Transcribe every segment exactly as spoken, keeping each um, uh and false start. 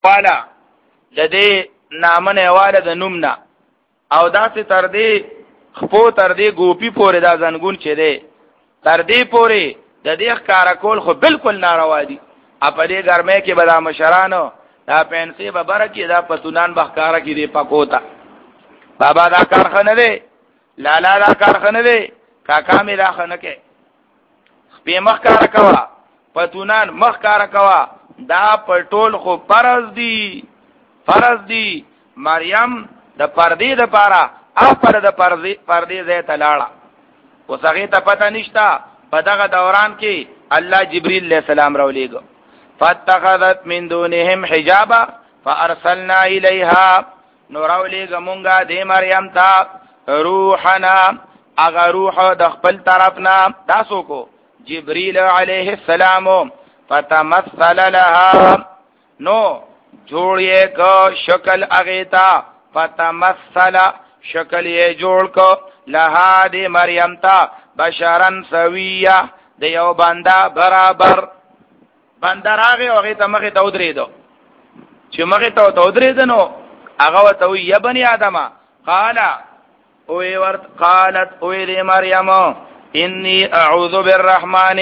والا د دې نامنه والا د نومنا او داسې تر دې خپو تر دې ګوپی پورې دا زنګون چي دي تر دې پورې د دې ښکارا کول خو بالکل ناروا دي. په دې ګرمه کې به دا مشرانو دا پنسي به برکې دا پتونان بخکارا کې دی پکوتا بابا دا کارخانه دی لالا دا کارخانه دی کاکا می دا خانه کې په مخ کار کوا پتونان مخ کار کوا دا پټول خو فرض دی فرض دی. مریم د پردې د پاره اپر د پردې پردې زې تلاړه اوس هغه ته پته نشتا په دغه دوران کې الله جبريل عليه السلام راولېګو فاتخذت من دونهم حجابا فارسلنا اليها نوراولېګ مونږه د مریم ته روحنا اغه روح د خپل طرفنا تاسو کو جبريل عليه السلام فتمثل لها نو جوړې کو شکل اغیتا فتمثل شکل یې جوړ کو لها د مریم ته بشرن سویه د یو بندا برابر بندا راغی او هغه ته مخه ته ودرېدو چې مخه ته ته ودرېد نو هغه وته وی یا بنی ادم قال او ورت قالت او ری مریم انی اعوذ بالرحمن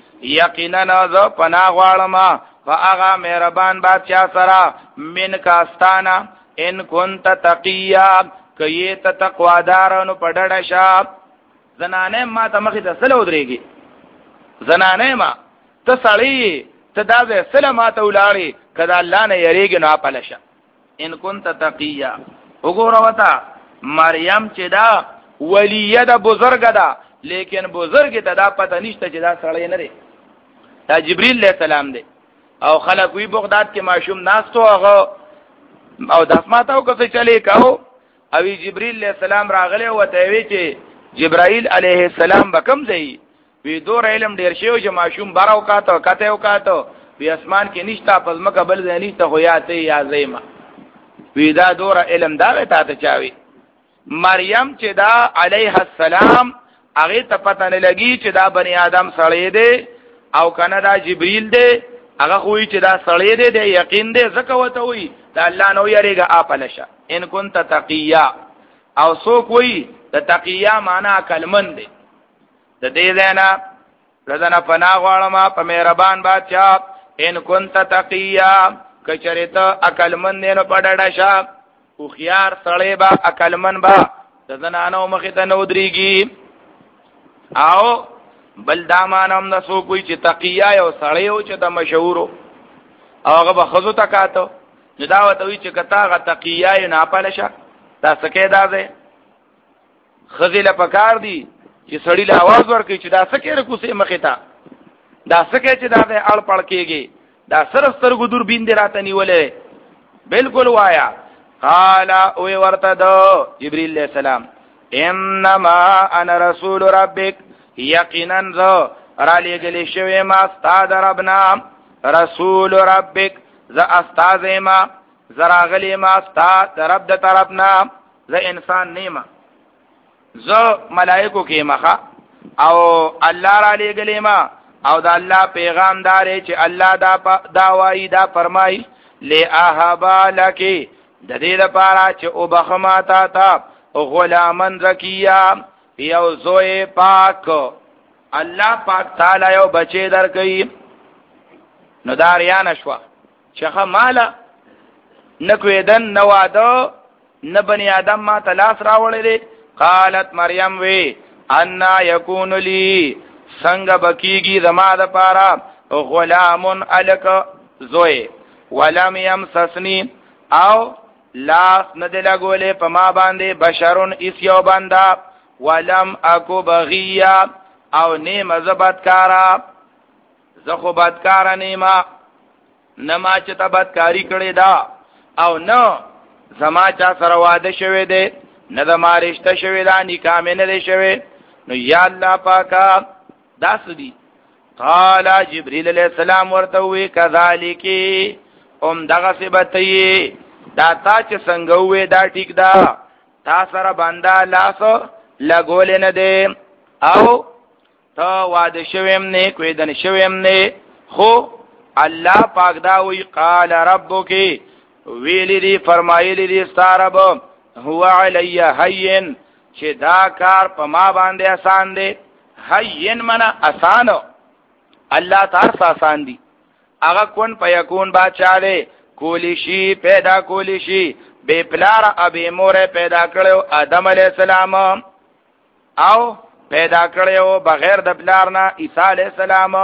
یقینا ذ پناه غواړم فاغا مهربان بادشاہ سرا من کاستانا ان كنت تقیا کیت تقوادارن پډړ شاب زنانه ما ته مخه ته سلو درېږي زنانه ما ته سړی ته دا زه سلامات ولاړی کدا الله نه یریږي نو پلشه ان كنت تقیا وګوره وتا مریم چې دا ولیه ده بزرګه ده لیکن بزرګ ته دا پته نشته چې دا سړی نه دی دا جبريل عليه السلام دی او خلک وی بغداد کې ماشوم ناستو هغه او د اسماتو کو څه چلی کاو او جبريل عليه السلام راغله او ته وی چې جبرائیل علیه السلام بکم دی وی دور علم ډیر شیو چې ماشوم براو کاته کته او کاته وی اسمان کې نشتا پس مکه بل ځای نشته خو یا ته یا زیما وی دا دور علم دا ته ته چاوي مریم چې دا علیه السلام هغه ته پته نه لګي چې دا بنی آدم سړی دی او کنه دا جبريل دی هغه خو چې دا سړی دی د یقین دی زکه وته وی دا الله نو یریګه اپلشه ان كنت تقیا او سو کوئی د تقیا معنا کلمن دی د دې دینا رضنا پناه غواړم په مهربان بادشاہ ان كنت تقیا کچریته عقلمن نه پډړا شه خو خيار سړی با عقلمن با د زنانو مخ ته نو دريږي او بل دامانم نسو کوئی چې تقیا یو سړی او چې د مشهورو هغه به خزو تکاتو نداوت وی چې کتا غ تقیا نه پالشه دا سکه دا ده خزیله پکار دی چې سړی له आवाज ورکړي چې دا سکه رکوسه مخه تا دا سکه چې دا ده اړ پړ کېږي دا سر سترګو دور بین دی راته نیولې بالکل وایا قال او ورته دو جبريل عليه السلام انما انا رسول ربك یقینا ذو را لګلې شوی ما استاد ربنا رسول ربك ز استاد ما زراغلی ما استاد رب د طرفنا ز انسان نیمه ز ملائکو کې مخه او الله را لګلې ما او د الله پیغام دار چې الله دا دا وایي دا فرمایي لاهبا لکی د دې لپاره چې او بخما تا تا غلامن زکیه یو زوی پاک الله پاک تعالی یو بچی درکې نو داریان شوا چخه مالا نکویدن نوادو نبنی آدم ما تلاس راوڑی قالت مریم وی انا یکون لی سنگ بکیگی زما د پارا غلامن الک زوی ولم یمسسنی او لاس ندل گوله پما باندې بشرون اس یو بندا ولم اکو بغیا او نیم زبدکارا زخو بدکارا نیما نما چې تبدکاری کړي دا او نو زما چا سره واده شوه دی نه د مارشته شوه دا نکاح مې نه شوه نو یا الله پاکا داسدي قال جبريل عليه السلام ورته وی کذالک ام دغه سبتي دا تا چې څنګه وې دا ټیک دا تا سره بندا لاس لګول نه دی او تا واده شویم نه کوي دن شویم نه خو الله پاک دا وی قال ربک ویلی دی فرمایلی دی ستارب هو علی حین چې دا کار په ما باندې آسان دی. حین منا آسانو الله تعالی آسان دی. هغه کون پیکون بادشاہ دی کولی شي پیدا کولی شي بے پلار ابي مور پیدا کړو آدم علی السلام او پیدا کړو بغیر د پلار نه عیسی علی السلام.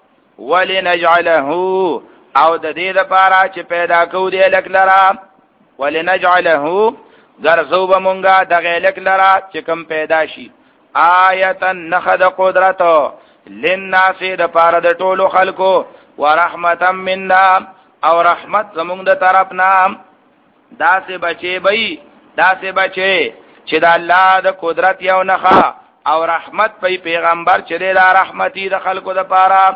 ولنجعله او د دې لپاره چې پیدا کو دی لک لرا ولنجعله ګرځو به مونږه د غلک لرا چې کوم پیدا شي آیتا نخد قدرت للناس د پاره د ټولو خلکو ورحمتا منا او رحمت زمونږ د طرفنا. داسې بچي بې داسې بچي چې د الله د قدرت یو نخا او رحمت په پیغمبر چې د رحمتي د خلکو د پاره.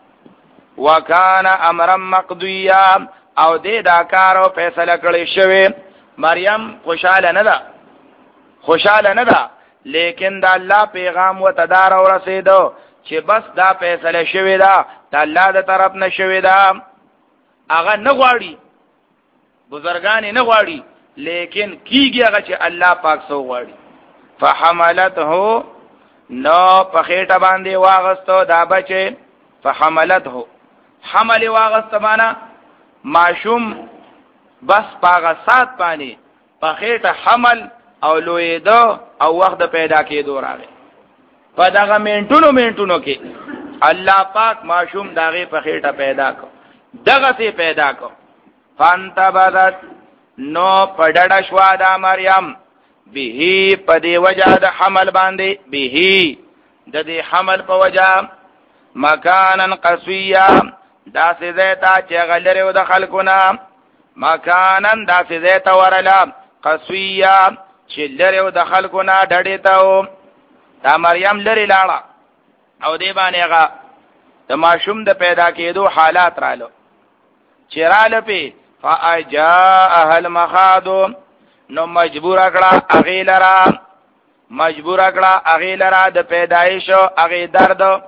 وکانا امرا مقضیا او دې دا کارو فیصله کړی شوی. مریم خوشاله نه ده خوشاله نه ده لیکن د الله پیغام و تدار او رسیدو چې بس دا فیصله شوی ده د الله د طرف نه شوی ده. هغه نه غواړي بزرګان نه غواړي لیکن کیږي هغه چې الله پاک سو غواړي. فحملته نو په خېټه باندې واغستو دا بچي. فحملته حمل واغسته معنا ماشوم بس پاغه سات باندې په خېټه حمل او لویدو او وخت پیدا کېدو راغی. په دغه منټونو منټونو کې الله پاک ماشوم داغه په خېټه پیدا کو دغه سي پیدا کو. فانتبذت نو پډړ شوا دا مریم به په دی وجه د حمل باندې به د دې حمل په وجه مکانن قصویا دا سي زیتا چې غلره و د خلقنا مکانن دا سي زیتا ورلا قصویا چې لره و د خلقنا ډډې ته دا مریم لري لاړه او دی باندې هغه د ماشوم د پیدا کېدو حالات رالو چې رااله په فاجاء المخاض نو مجبور کړه اغه لرا مجبور کړه اغه لرا د پیدایش او اغه درد.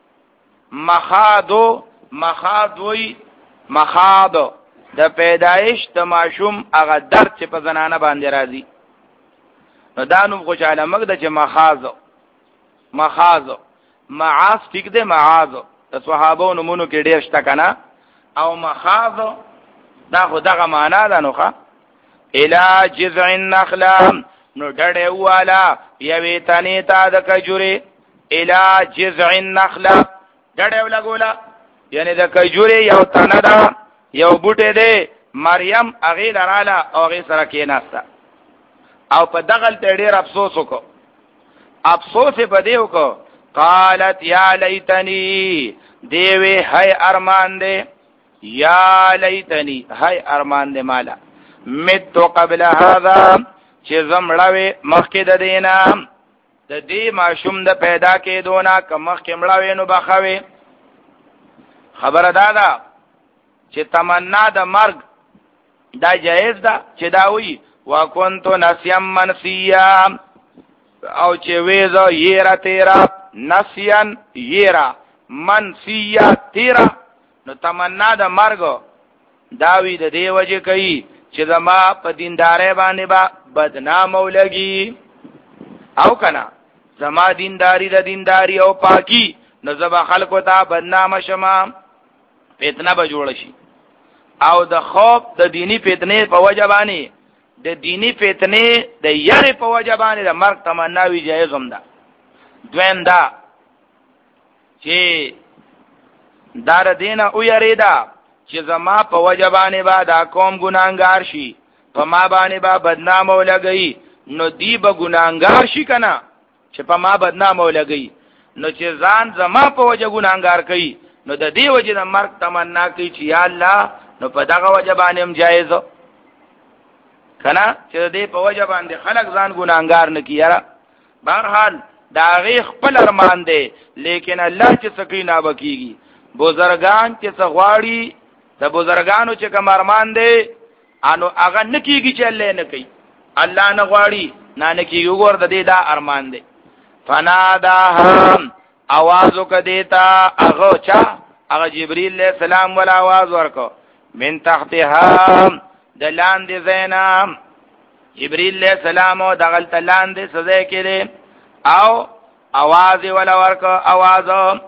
مخاض مخاض وی مخاض د پیدایش د ماشوم هغه درد چې په زنانه باندې راځي. نو دا نو خوشاله مګ د چې مخاض مخاض معاذ ټیک ده معاذ د صحابو نمونو کې ډیر شته کنه او مخاض دا خو دغه معنا ده نو ښا الى جذع النخله نو ډډه والا یوي تنی تا د کجوري الى جذع النخله ډډه ولګولا یعنی د کجوري یو تنه ده یو بوټه ده مریم اغه لراله او اغه سره کې ناستا او په دغه ته ډیر افسوس وکړو افسوس په دیو کو قالت یا لیتنی دیوی هی ارمان دے یا لیتنی هی ارمان دے مالا متو قبل هذا چې زمړاوي مخکې د دینا د دې ماشوم د پیدا کېدونا که مخکې مړاوي نو بخوي. خبره دادا چې تمنا د مرګ دا جایز ده چې دا وی وکنتو نسیم منسیا او چې وېزو یرا تیرا نسیان یرا منسیا تیرا نو تمنا د مرګ داوی د دی وجه کوي چې زما په دیندارې باندې با بدنام ولګي او کنا زما دینداری د دینداری او پاکی نو زما خلکو ته بدنام شمه فتنه به جوړ شي او د خوف د دینی فتنه په وجه باندې د دینی فتنه د یاري په وجه باندې د مرګ تمنا وی جایز هم ده. دویم دا چې دار دینه او یریدا چې زما په وجه باندې با دا قوم ګناګار شي په ما باندې با بدنام ولګي نو دی به ګناګار شي کنه چې په ما بدنام ولګي نو چې ځان زما په وجه ګناګار کوي نو د دې وجه د مرګ تمنا کوي چې یا الله نو په دغه وجه باندې هم جایز کنه چې دې په وجه باندې خلک ځان ګناګار نه کیاره. بهرحال دا غي خپل ارمان دی لیکن الله چې سکینه بکیږي بزرگان چې څغواړي د بزرگانو چې کوم ارمان دی انو هغه نکیږي چې الله نه کوي الله نه غواړي نه نکیږي ور د دې دا ارمان دی. فناداهم आवाज وکدیتا هغه چا هغه جبرئیل علیہ السلام ولا आवाज ورکو من تحتها د لاندې زینا جبرئیل علیہ السلام او دغل تلاندې سزا کړي او आवाज ولا ورک आवाज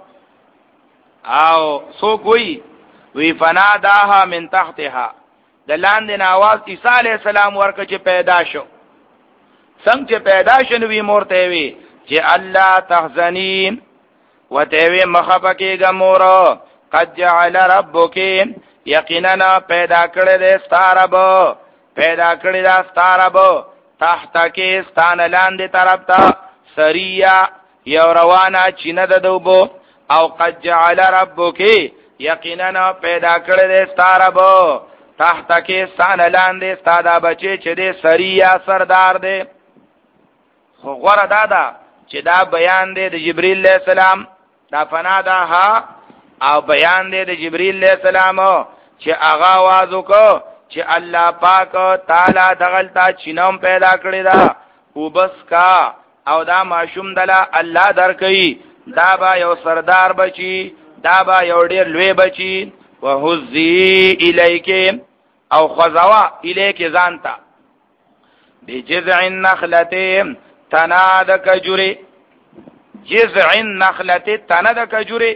او سو کوئی وی فناداها من تحتها د لاندې आवाज عیسی علیہ السلام ورک چې پیدا شو څنګه چې پیدا شنو وی مورته وی چې الله تحزنین وتوی مخفقه گمور قد جعل ربک یقینا پیدا کړی دې ستارب پیدا کړی دا ستارب تحت کې ستان لاندې طرف ته سریا یو روانه چینه د دوبو او قد جعل ربک یقینا پیدا کړی دې ستارب تحت کې ستان لاندې ستادا بچي چې دې سریا سردار دې خو غره دادا چې دا بیان دی د جبرئیل علیہ السلام دا فناداها او بیان دی د جبرئیل علیہ السلام چې هغه आवाज وکړو چې الله پاک تعالی دغلتا چینوم پیدا کړی دا او بس کا او دا ماشوم دلا الله درکې دا با یو سردار بچي دا با یو ډیر لوی بچي وهزي الیک او خذوا الیک ځانتا بجذع النخلة تناد کجوری جذع النخلة تناد کجوری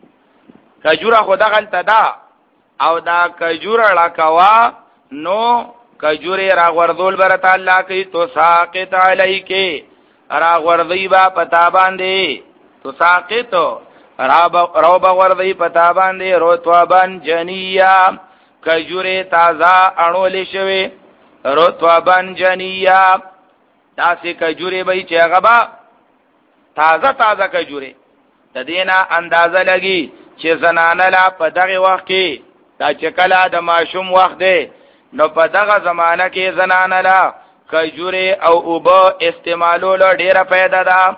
کجورا خدا غلط دا او دا کجورا لکوا نو کجوری را غردول برتا اللہ کی تو ساقط علی کے را غردی با پتا باندے تو ساقط رو با غردی پتا باندے رتوبان جنیا کجوری تازا انولی شوی رتوبان جنیا داسې کجوره به چې هغه با تازه تازه کجوره د دینه اندازه لګي چې زنانه لا په دغه وخت کې دا چې کله د ماشوم وخت دی نو په دغه زمانہ کې زنانه لا کجوره او اوبه استعمالولو ډیره پیدا ده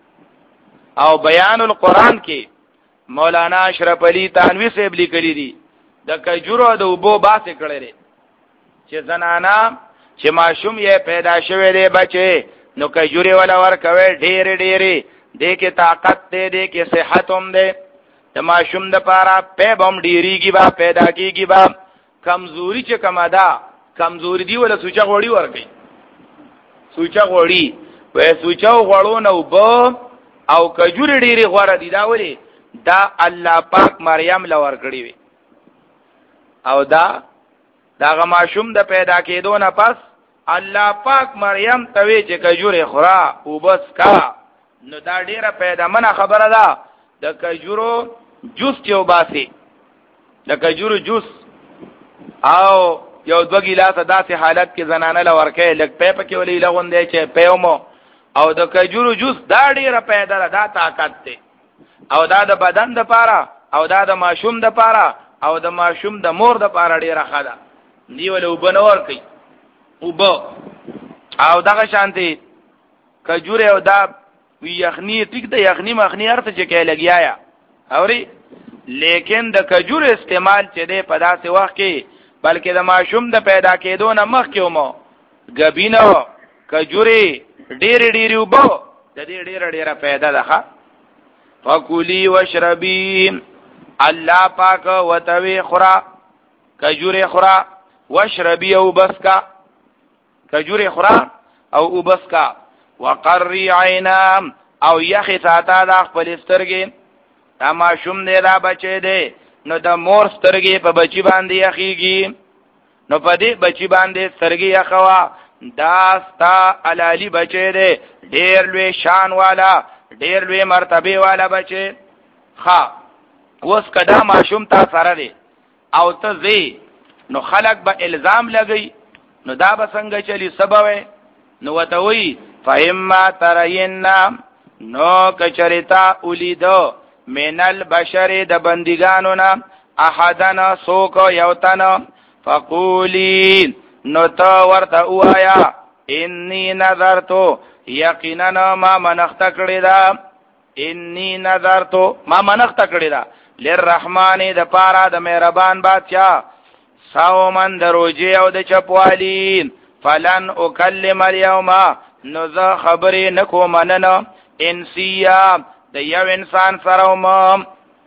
او بیان القرآن کې مولانا اشرف علی تنوی صاحب لیکلی دي د کجوره د اوبو باسه کړي چې زنانه چې ماشوم یې پیدا شوی دی بچي نو کجوري ولا ور کوي ډېر ډېر دې کې طاقت دې دې کې صحت هم دې د ماشوم د پاره په بم ډېریږي با پیدا کیږي با کمزوري چې کما ده کمزوري دی ولا سوچا غوړی ور کوي سوچا غوړی وې سوچا غوړو نو بو او کجوري ډېری غوړه دي دا ولي دا الله پاک مریم لور کړی وي او دا دا ماشوم د پیدا کېدو نه پس الله پاک مریم توی چې کجوره خورا او بس کا نو دا ډیره پیدا منه خبره ده د کجورو جوس یو باسي د کجورو جوس او یو دو ګیلاس داسې حالت کې زنانه لورکه لګ په پکې ولې لغوندې چې پیومو او د کجورو جوس دا ډیره پیدا ده دا طاقت ده او دا د بدن د پاره او دا د ماشوم د پاره او د ماشوم د مور د پاره ډیره خاله دی ول وبنور کوي وب او دغه شانتي کجوره او دا وی یخنی ټیک د یخنی مخنی ارته چې کې لګیایا اوري لیکن د کجوره استعمال چې دی په داسې وخت کې بلکې د ماشوم د پیدا کېدو نه مخکې ومو غبینو کجوره ډېر ډېر وب د دې ډېر ډېر پیدا ده فکولی واشربی الله پاک وتوی خورا کجوره خورا واشربی او بسکا کجوره خورا او بسکا وقری عینا او یخی ساتا دا خپل سترګې دا ماشوم دی دا بچی دی نو د مور سترګې په بچی باندې یخیږي نو په دې بچی باندې سترګې یخوا دا ستا علالی بچی دی ډېر لوی شان والا ډېر لوی مرتبه والا بچی ښا اوس کدا ماشوم تا سره دی او ته زی نو خلق به الزام لګی نو دا به څنګه چلی سبب نو وتوی فهما ترینا نو کچریتا اولیدو من البشر د بندگانو نا احدنا سوک یوتن فقولی نو تا ورته وایا انی نظرتو یقینا ما منخت کړی دا انی نظرتو ما منخت کړی دا للرحمن د پارا د مهربان بادشاہ ساومن دروجی او د چپوالی فلن اکلم اليوم نو زه خبرې نکو مننه انسیا د یو انسان سره وم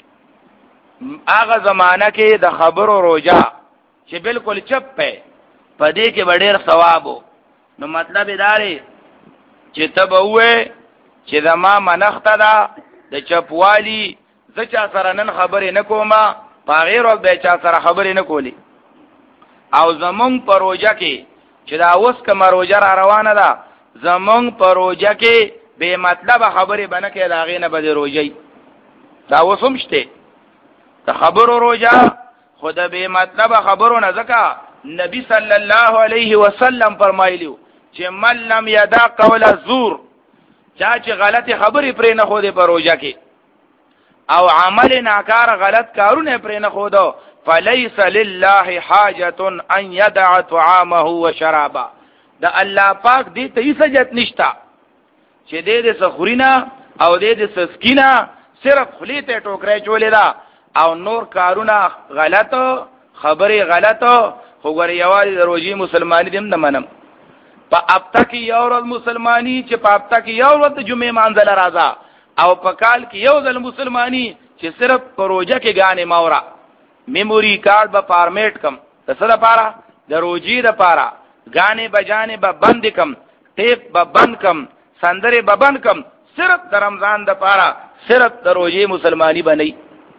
هغه زمانہ کې د خبرو روجا چې بالکل چپ په پدې کې ډېر ثواب. نو مطلب دا دی چې ته به وې چې زما منښت ده د چپوالی زه چا سره نن خبرې نه کومه په غیر ورځ به چا سره خبرې نه کولی. او زمونږ په روژه کې چې دا اوس کومه روژه را روانه ده زمونږ په روژه کې بې مطلبه خبرې به نه کوې د هغې نه به د روژې دا اوس هم شته د خبرو روژه خو د بې مطلبه خبرو نه ځکه نبی صلی الله علیه وسلم فرمایلیو چې من لم یدع قول الزور چا چې غلطی خبرې پرې نه ښودې په روژه کې او عمل ناکار غلط کارونه پرې نه ښودو فلیس لله حاجة ان یدع طعامه وشرابه د الله پاک دې ته هیڅ حاجت نشته چې دې د سخورینا او دې د سسکینا صرف خلی ته ټوکرې چولې ده او نور کارونه غلط خبرې غلط خو ګور یوازې د روزي مسلمانی دیم نه منم په هفته کې یو ورځ مسلمانی چې په هفته کې یو ورځ جمعې مانځل راځه او په کال کې یو ځل مسلمانی چې صرف په روزه کې غانې ماورا میموري کارت به فارمیټ کم د څه لپاره د روزي لپاره غانې بجانې به بند کم ټیپ به بند کم سندره به بند کم صرف د رمضان لپاره صرف د روزي مسلمانی بنئ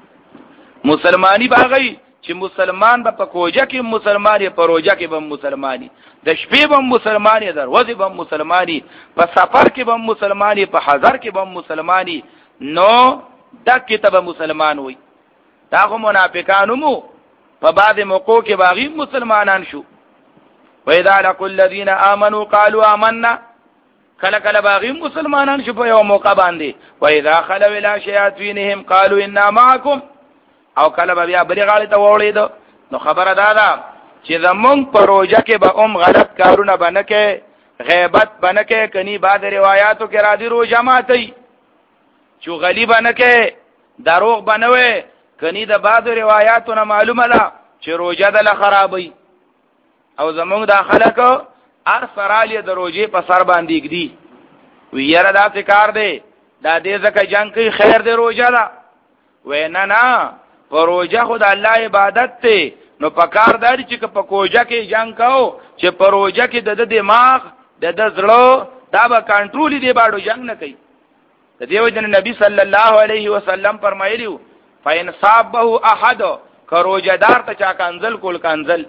مسلمانی باغی چې مسلمان به په کوجه کې مسلمانی په روزه کې به مسلمانی د شپې به مسلمانی د ورځې به مسلمانی په سفر کې به مسلمانی په حضر کې به مسلمانی نو د کتاب مسلمان وي دا خو منافقانو مو په بعض موقعو کې باغی مسلمانان شو وَإِذَا لَقُوا الَّذِينَ آمَنُوا قَالُوا آمَنَّا کله کله باغی مسلمانان شو په یو موقع باندې وَإِذَا خَلَوْا إِلَى شَيَاطِينِهِمْ قَالُوا إِنَّا مَعَكُمْ او کله بیا بری غاړه ته وړید نو خبره دا ده چې زمونږ په روزه کې به هم غلط کارونه بنه کې غیبت بنه کې کني بعد روایتو کې را دي روزه ماتي چغلی بنه کې دروغ بنوي کني د بعد روایتو نه معلومه ده چې روزه د خرابي او زمونږ د خلکو ار سرالی د روزه په سر باندې کړي ویره دا څه کار دی دا دې ځکه جنگ کوي خیر دی روزه ده وینا نه پروژه خود الله عبادت ته نو پکار داری چې په کوجه کې جنگ کاو چې پروژه کې د دماغ د د زړه دا به کنټرول دی باندې جنگ نه کوي د دیو جن نبی صلی الله علیه وسلم فرمایلیو فین صابه احد کروجه دار ته چا کنزل کول کنزل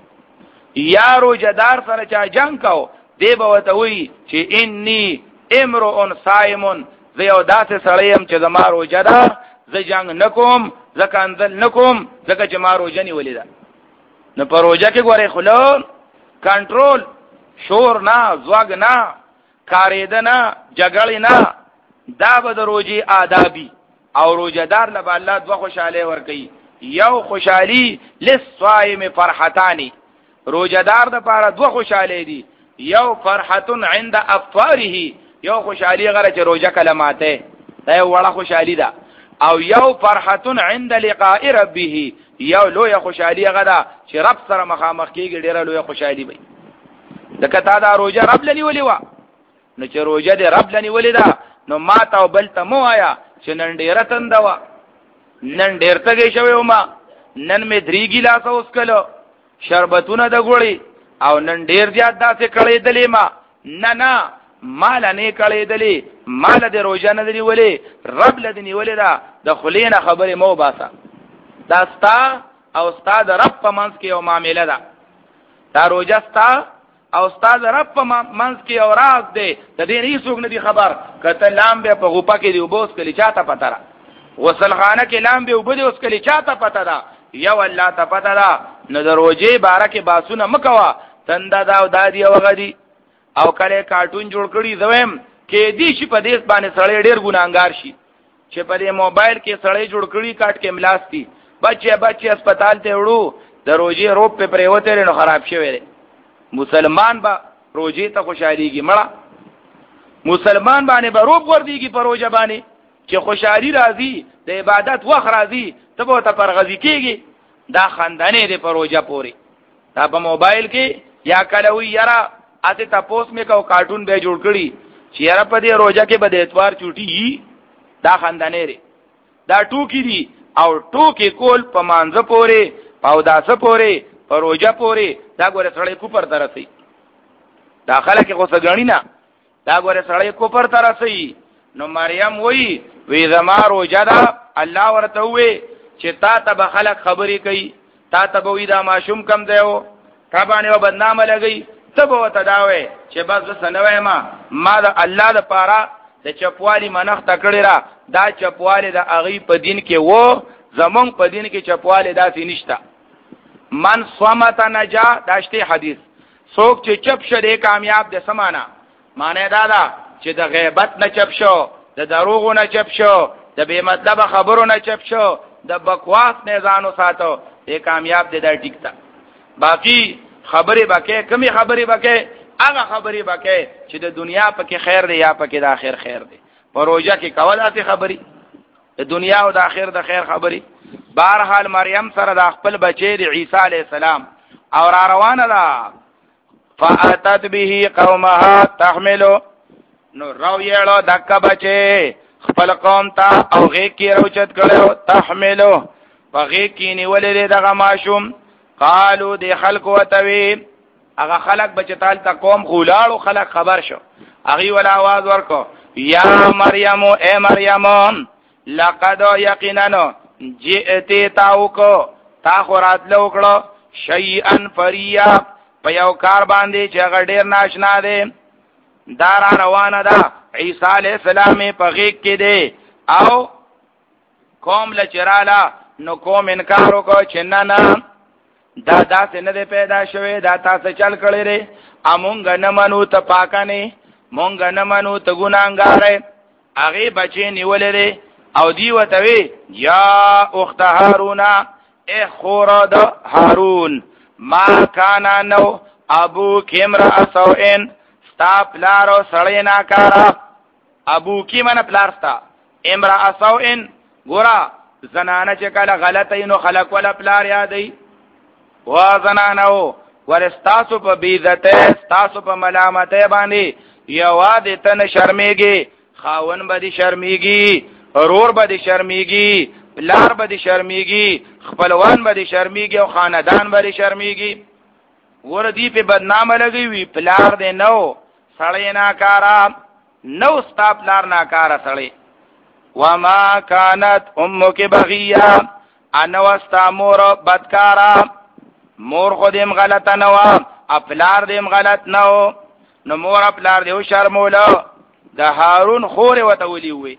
یا روجه دار سره چا جنگ کاو دی به وته وی چې انی امرؤ صائم زه یو داسې سړی يم چې زما روجه ده زه جنگ نکوم زه کنزل نکوم زکه چې ما روزه نیولې ده نو په روزه کې ګوره خلون کنټرول شور نه زواګ نه کارېده نه جګړې نه دا به د روزي آدابي او روزهدار له الله دوه خوشاله ورکي یو خوشحالي للصائم فرحتان روزهدار د پاره دوه خوشاله دي یو فرحتن عند افطاره یو خوشحالي غره چې روزه کلماته دا یو وړه خوشحالي ده او یو فرحتن عند لقاء ربه یو لوی خوشحالي غدا چې رب سره مخامخ کیږي ډیره لوی خوشحالي وي دکه تا دا روزه رب لنی ولي وا نو چې روزه دې رب لنی ولي دا نو ما تا بل ته مو آیا چې نن ډیره تندوا نن ډیر تګې شوی وما نن می درې ګلاس اوس کلو شربتونه د ګوړي او نن ډیر زیات داسې کړې دلې ما نه نه مال نه کړې دلې مال دې روزه نه دی ولې رب لدنی ولې دا د خلینه خبره مو باسا دا ستا او استاد رب په منځ کې یو معاملې ده دا روزه ستا او استاد رب په منځ کې یو راز دی د دې نه څوک نه دی خبر کته لامبه په غوپا کې دی وبوس کلی چاته پته را وصلخانه کې لامبه وبدي اوس کلی چاته پته ده یو الله ته پته ده نو د روزه بارکه باسونه مکوا تندا دا او دادی او غدي او کله کارټون جوړ کړی زویم کې دې شي په دې باندې سړی ډېر ګناګار شي چې په دې موبایل کې سړی جوړ کړی کاټ کې ملاستی بچي بچي هسپتال ته وړو د روزه روپ په پریوته نو خراب شوی مسلمان با روزه ته خوشاليږي مړه مسلمان باندې به روپ ورديږي په روزه باندې چې خوشحالي راځي د عبادت وخت راځي ته به ته پرغزي کېږي دا خندانې دې په روزه پوري دا په موبایل کې یا کله وی یرا اته تاسو مې کو کارټون به جوړ کړی چې یرا په دې روزه کې به د اتوار چوټي دا خندانې لري دا ټوکی دي او ټوکی کول په مانزه پوري او داسه پوري پروژه پوری دا ګوره سړی کوپر ترسي دا خلک غوسه غنی نه دا ګوره سړی کوپر ترسي نو مریم وی وی زما روجه دا الله ورته وی چې تا ته خلک خبرې کوي تا ته وی دا ماشوم کم دیو تا باندې بدنامه لګي ته به وته دا وی چې بس سنوي ما ما د الله د پاره د چپوالی منخ تکړه را دا چپوالی د اغي په دین کې وو زمون په دین کې چپوالی داسې نشتا من صمت نجا داشته حدیث څوک چې چپ شه کامیاب دي سمانا معنی دا دا چې د غیبت نه چپ شو د دروغ نه چپ شو د بے مطلب خبرو نه چپ شو د بکواس نه ځانو ساتو دې کامیاب دي دا ټیک تا باقی خبرې بکې کمی خبرې بکې هغه خبرې بکې چې د دنیا پکې خیر دی یا پکې د آخر خیر دی پروژه کې کولاتي خبرې د دنیا او د آخر د خیر خبرې بهرحال مریم سره د خپل بچی د عیسی علی السلام او را روانه ده فاتت به قومها تحملو نو راو یړو دک بچی خپل قوم ته او غې کې روچت کړو تحملو غې کې نیولې دغه ماشوم قالو دی خلق وتوی هغه خلق بچتال تا قوم غولاړو خلق خبر شو هغه ولا आवाज ورکو یا مریم اے مریم لقد یقینا جئتی تاوکو تا خورات لوکړو شیئا فریا په یو کار باندې چې هغه ډیر ناشنا دی دار روانه ده عیسی علی السلام په غیږ کې دی او قوم لچرالا نو قوم انکار وکړو چې نه نه دا داسې نه دی پیدا شوی دا تاسو چل کړی ری امونږ نه منو ته پاکانه مونږ نه منو ته ګناګار هغه بچی نیولې او دی وتوی یا اخت هارون اے خورا د هارون ما کانا نو ابو کمرا سوئن ستا پلارو سړی ناکارا ابو کی من پلارستا امرا سوئن ګورا زنانه چې کله غلطه نو خلق ولا پلار یادې و زنانو ورستاسو په بیزته ستاسو په ملامتې باندې یواد تن شرمېږي خاون به دي شرمېږي رور به دي شرمېږي پلار به دي شرمېږي خپلوان به دي شرمېږي او خاندان به دي شرمېږي ور دي په بدنامه لګي وی پلار دې نو سړی ناکارا نو ستا پلار ناکارا سړی وما كانت امك بغيا انا واستا مور بدکارا مور خودم غلط نه و خپلار دیم غلط نه و نو مور خپلار دیو شرموله د هارون خور وته ولي وي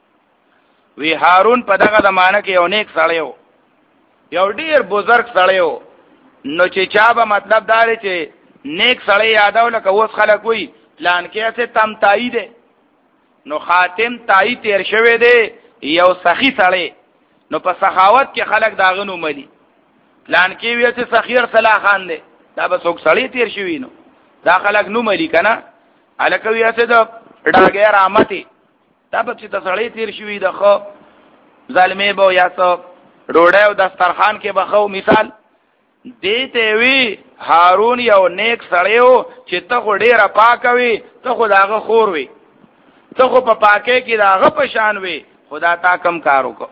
وی هارون په دغه زمانہ کې یو نیک سړی و یو ډیر بزرگ سړی و نو چې چا به مطلب دار چې نیک سړی یادو لکه اوس خلک وي پلان کې څه تم تایید نو خاتم تایید تیر شوی دی یو سخی سړی نو په سخاوت کې خلک داغنو ملي پلان کې وی چې سخیر صلاح خان دی دا به څوک سړی تیر شوی نو دا خلک نو ملي کنه الکوي چې د ډاګه رحمتي دا به چې سړی تیر شوی د خو ظالمې بو یا څو ډوډۍ او دسترخوان کې بخو مثال دیته وی هارون یو نیک سړیو چې ته خو ډیره پاکوي ته خو داغه خور وي ته خو په پاکه کې داغه پشان وي خدا تا کم کارو کو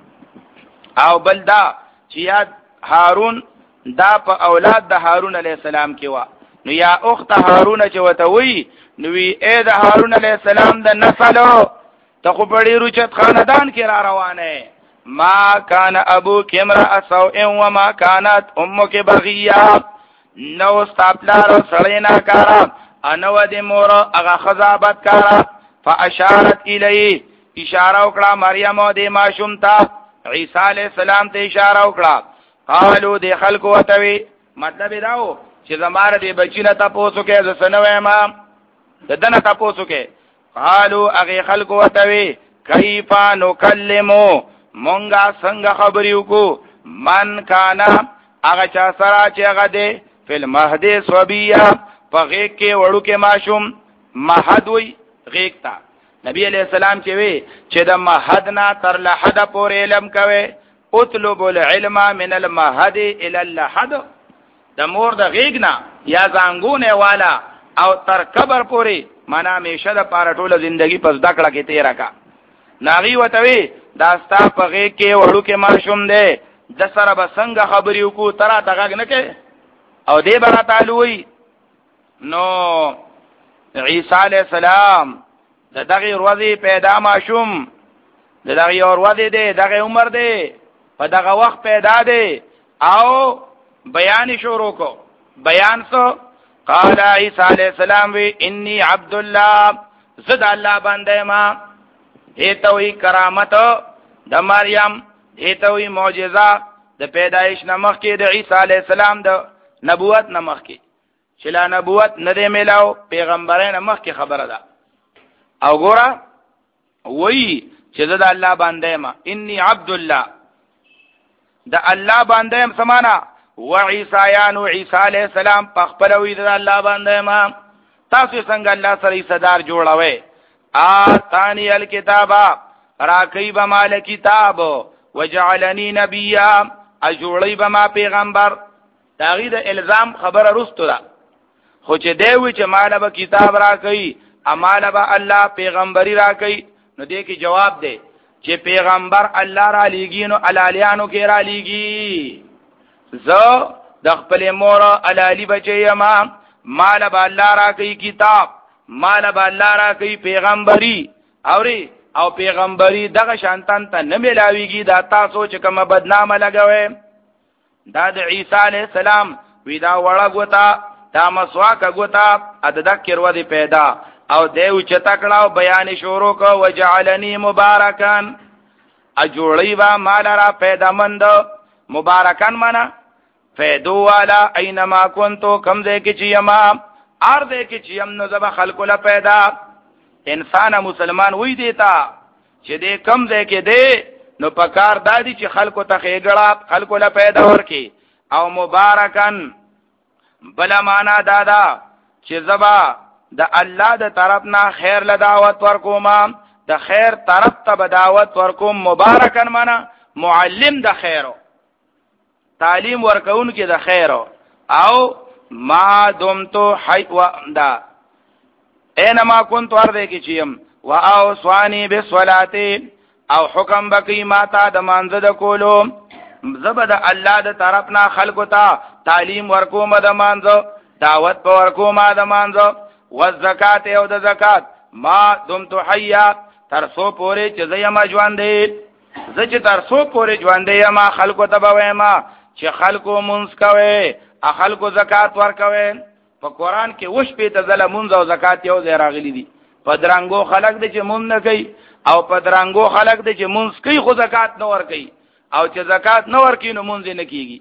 او بلدا چې یاد هارون دا په اولاد د هارون علی السلام کې وا نو یا اخت هارون چې وته وی نو وی اے د هارون علی السلام د نسلو ته خو په ډیرو چت خاندان کې را روانه ما کان ابو کمرا سوء وما كانت امك بغيا نو استابلار سړینا کارا انو د مور هغه خزابت کارا فاشارت الیه اشاره وکړه مریم او د ماشوم ته عیسی علی السلام ته اشاره وکړه قالو د خلق وتوی مطلب داو چې زماره د بچینه تاسو کې ز سنوي ما دنه تاسو کې قالو هغه خلق وتوی کیف نکلمو مونږه څنګه خبرې وکړو من کانا هغه چا سره چې هغه دی فل مهدی صبیا په غیږ کې وړو کې ماشوم مهد وی غیږ تا نبی علیہ السلام چې وی چې د مهد نه تر لحد پورې علم کوي اطلب العلم من المهد الى اللحد د مور د غیږ نه یا زنګونه والا او تر قبر پورې معنا همیشه د پاره ټوله ژوندۍ پس دکړه کې تیرا کا ناغي وتوي دا ستا په غیږ کې وړو کې ماشوم دی د سره به څنګه خبرې وکړو ترا ته غږ نه کوي او دې به تعالی وي. نو عیسی علیه السلام د دغه ورځې پیدا ماشوم د دغه ورځې دی دغه عمر دی په دغه وخت پیدا دی او بیان شروع کو. بیان سو قال عیسی علیہ السلام وی انی عبد الله زد الله بنده ما. دیتوی کرامت د مریم دیتوی معجزه د پیدایش نمخ کې د عیسی علیہ السلام د نبوت نمخ کې چې لا نبوت نه دی ملاو پیغمبرانو نمخ کې خبره ده. او ګوره وی چې زد الله بنده ما انی عبد الله د الله بنده هم سمانا و عیسایانو عیسی علیہ السلام پخپل وی د الله بنده ما. تاسو څنګه الله سره صدر جوړوي. آتانی الکتابا راکی بما کتاب وجعلنی نبیا اجوړی بما پیغمبر. تغید الزام خبر رستو ده خو چې دیوی چې مال به کتاب راکی امال به الله پیغمبري راکی. نو دې کې جواب دی چې پیغمبر الله را لیږي نو الالیانو کې را لیږي. زه د خپل مور الالی بچی ما مال به الله راکی کتاب مال به الله راکی پیغمبري اوري او پیغمبري دغه شانتان ته نه ملاويږي. دا تاسو چې کومه بدنامه لګوي دا د عیسی علیہ السلام وی دا وړه ګوتا دا مسواک ګوتا اد دکر ودی پیدا او دیو چې تکړه بیان شروع کو وجعلنی مبارکان اجوړی با مال را پیدا مند مبارکان منا فیدو والا اینما کنتو کم دے کی چیما ار دے کی چیم نو زبا خلق لا پیدا. انسان مسلمان وی دیتا چې دې کم دے کی دے نو پکار دادی چې خلق ته خېګړه خلق لا پیدا ورکی او مبارکان بلا معنا دادا چې زبا د الله د طرف نه خیر له دعوت ورکوما د خیر طرف ته دعوت ورکوم. مبارکان معنا معلم د خیرو تعلیم ورکون کې د خیرو او ما دمتو حی و دا اینما كنت ارده کې چیم و او سوانی بالصلاه او حکم بکی ماتا د مانزه د کولو زبد الله د طرف نه خلق ته تعلیم ورکوم د مانزه دعوت په ورکوم د مانزه والزکات او د زکات ما دمتو حیا ترسو پوره چې زما ژوند دی زه چې ترسو پوره ژوند دی ما خلق ته به ما چې خلقو منځ کوي خلقو زکات ورکوي. په قران کې وش په تزله منځ او زکات یو ځای راغلي دي. په درنګو خلق دي چې مونږ نه کوي او په درنګو خلق دي چې مونږ کوي خو زکات نه ور کوي او چې زکات نه ور کوي نو مونږ نه کیږي.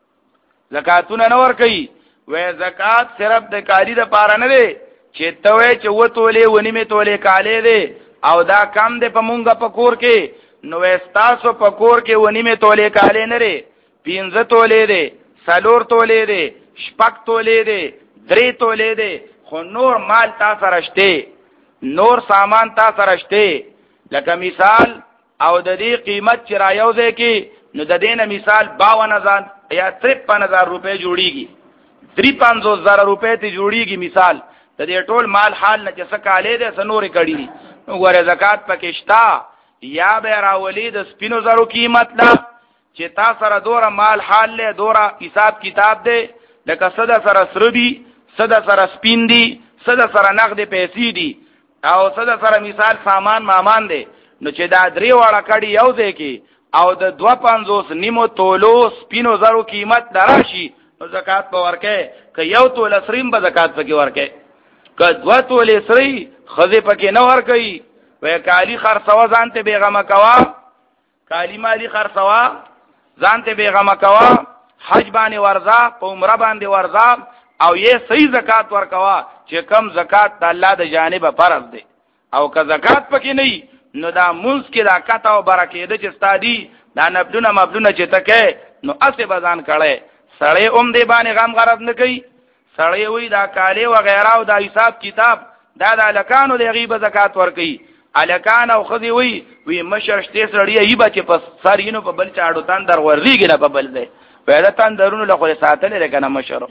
زکاتونه نه ور کوي وې زکات صرف د کاری د پاره نه دی چې ته وې چې و تولې ونی می تولې کالې دی او دا کم دی په مونږه په کور کې نو استاسو په کور کې ونی می تولې کالې نه لري پینځه تولې دی سلور تولې دی شپک تولې دی درې تولې دی خو نور مال تاسو راشته نور سامان تاسو راشته. لکه مثال او د دې قیمت چې را یو ځای کې نو د دینه مثال باون هزار یا ترپن هزار روپے جوړیږي درې پنځوس هزار روپے ته جوړیږي. مثال د دې ټول مال حال نه چې څه کالې ده سنورې کړي نو غوړې زکات پکې شتا یا به راولي د سپینو زرو قیمت لا چې تا سره دوره مال حال له دوره حساب کتاب دی لکه صد سره سردي صد سره سپین دي صد سره نقد پیسې دي او صد سره مثال سامان مامان دی نو چې دا درې واړه کړي یو ځای کې او د دوه پنځوس نیمو تولو سپینو زرو قیمت دراشي نو زکات په ورکه که یو تول سریم به زکات پکې ورکه که دوه تول سری خزه پکې نه ورکي وې کالی خرڅوا ځانته بیغمه کوا کالی مالی خرڅوا ځانته بیغمه کوا حج باندې ورزا په عمره باندې ورزا او یې صحیح زکات ورکوا چې کم زکات د الله د جانب فرض دی او که زکات پکې نه نو دا مونږ کې دا کاته او برکې د چې ستادي دا نبدونه مبدونه چې تکه نو اسه بزان کړي سړی اوم دی باندې غم غرض نه کوي. سړی وې دا کاله و غیره او دا حساب کتاب دا د الکانو د غیبه زکات ور کوي. الکان او خدي وې وې مشرشته سړی ایبه چې په سارینو په بل چاړو تان در ورځيږي نه په بل دی پیدا تان درونو له خو ساتل لري مشر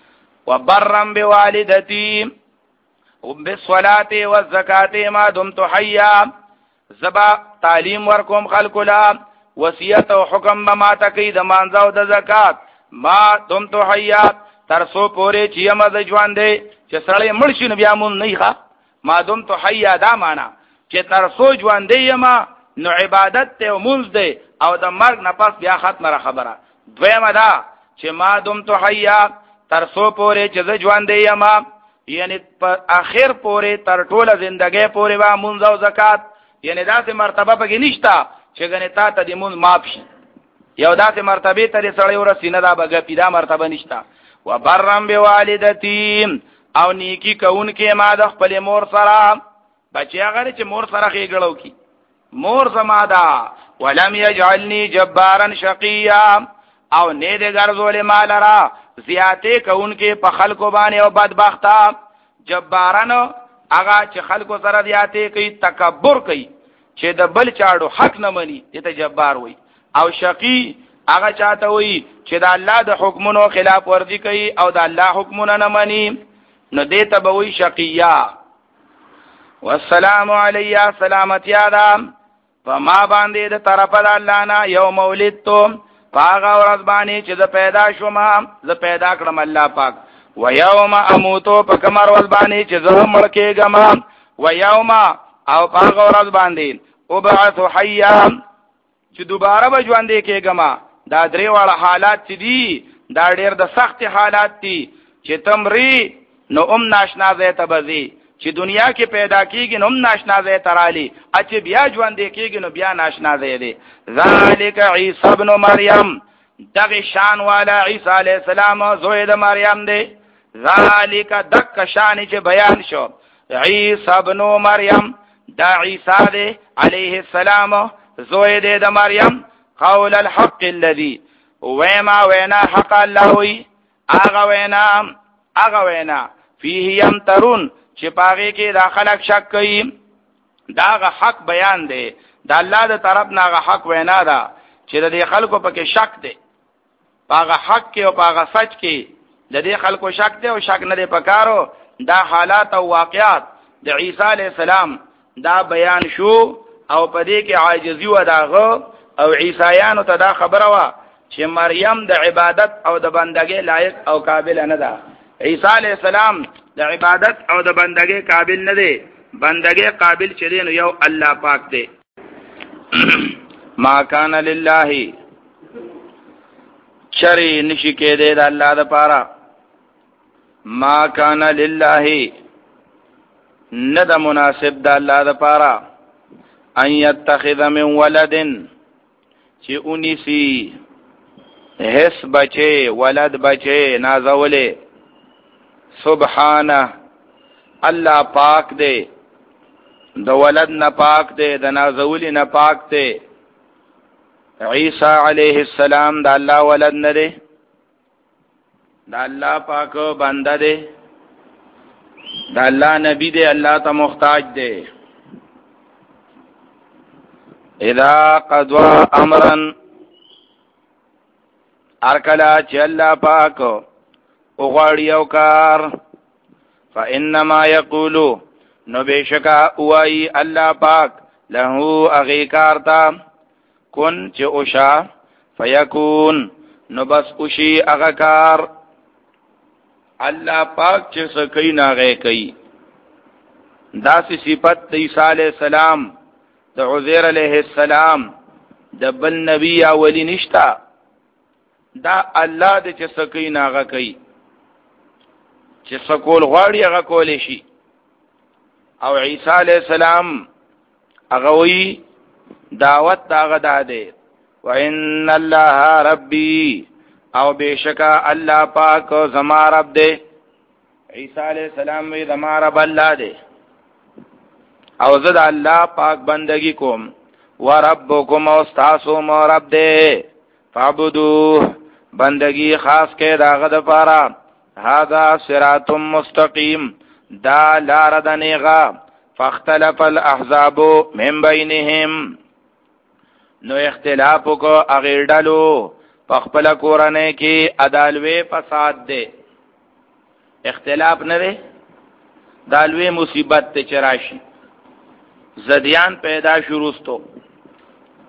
وبرم بوالدتي وبالصلاه والزکات ما دمت حيا زبا تعلیم ورکوم خلق لا وصیت او حکم به ما تکي د مانځه او د زکات ما دم تو حیات تر سو پورې چې یم د ژوند دی چې سړی مړ شي نو بیا مونږ نه ښه ما دم تو حیا دا معنا چې تر سو ژوند دی یم نو عبادت ته او مونږ دی او د مرګ نه پس بیا ختمه خبره دویمه دا چې ما دم تو حیا تر سو پورې چې ز ژوند دی یم یعنی په اخر پورې تر ټوله ژوندۍ پورې با مونږ او زکات یعنی داسې مرتبه پکې نشته چې غنی تا ته د مونږ معاف شي یو داسې مرتبه ته سړی ورسینه دا بګه پیدا مرتبه نشته وبرم بوالدتی او نیکی کون کې ما د خپل مور سره بچی هغه چې مور سره خېګړو کی مور زما دا ولم یجعلنی جبارا شقیا او نه دې ګرځول مال را زیاته کون کې په خلکو باندې او بدبختا جبارن هغه چې خلکو سره زیاته کوي تکبر کوي چې د بل چاړو حق نه مني ته جبار وای او شقی هغه چاته وای چې د الله د حکمونو خلاف ورزي کوي او د الله حکمونه نه مني نو دې ته به وای شقیا والسلام علی سلامتی ادم فما باندې د طرف د الله نه یوم ولدتو پاغه ورځ باندې چې زه پیدا شوم زه پیدا کړم الله پاک و یوم اموتو په کمر ورځ باندې چې زه مړ کېږم و یوم او پاغه ورځ باندې وبعث حیا چې دوباره به ژوند کېږم دا درې واړه حالات چې دي دا ډېر د سخت حالات دي چې تمری نو ام ناشنا زه ته بزي چې دنیا کې پیدا کیږي نو ام ناشنا زه ترالی اچ بیا ژوند کېږي نو بیا ناشنا زه دي ذالک عیسی ابن مریم دغه شان والا عیسی علی السلام زوی د مریم دی ذالک دک شان چې بیان شو عیسی ابن مریم دا عیسی دی علیه السلام زوی دی د مریم قول الحق الذي وما وینا حق الله وی اغه وینا اغه وینا فيه يمترون چې پاغه کې دا خلق شک کوي داغه حق بیان دی دا الله د طرف نه هغه حق وینا ده چې د دې خلکو پکې شک دی پاغه حق کې او پاغه سچ کې د دې خلکو شک دی او شک نه دی پکارو دا حالات او واقعات د عیسی علی السلام دا بیان شو او پدې کې عاجزی و داغه او عیسایانو ته دا خبره وا چې مریم د عبادت او د بندګۍ لایق او قابل نه ده عیسی علی السلام د عبادت او د بندګۍ قابل نه دی بندګۍ قابل چي نو یو الله پاک دی ما کان لله چری نشی کې دی د الله د پاره ما کان لله نه د مناسب د الله د پاره ان يتخذ من ولد چې اونیسی هس بچي ولد بچي نازولې سبحانه الله پاک دی د ولد نه پاک دی د نازولی نه پاک دی عیسی علیه السلام د الله ولد نه دی د الله پاک بنده دی د الله نبی دی الله ته محتاج دی اذا قضى امرا ارکلا چې الله پاک او غاړي او کار فانما يقول نو بشکا اوای الله پاک له اغي کارتا کن چې اوشا فیکون نو بس اوشي اغه کار الله پاک چې سکای ناغه کوي داسې صفت د عیسی علی السلام د عزیر علیه السلام د بل نبی اولی نشتا دا الله د چې سکای ناغه کوي چې سکول غواړي هغه کولې شي او عیسی علیہ السلام هغه وی دعوت داغه داده وان الله ربي او بشکا الله پاک زما رب دے عیسی علیہ السلام وی زما رب الله دے او زد الله پاک بندگی کوم وربکم استاسو مو رب دے فعبدوه بندگی خاص کې داغه د پاره هذا صراط مستقیم دا لار دنیغا فاختلف الاحزاب من بینهم نو اختلاف کو اغیردلو پخپل کورنه کې ادالوی فساد دے اختلاف نه دے دالوی مصیبت ته چراشی زدیان پیدا شروستو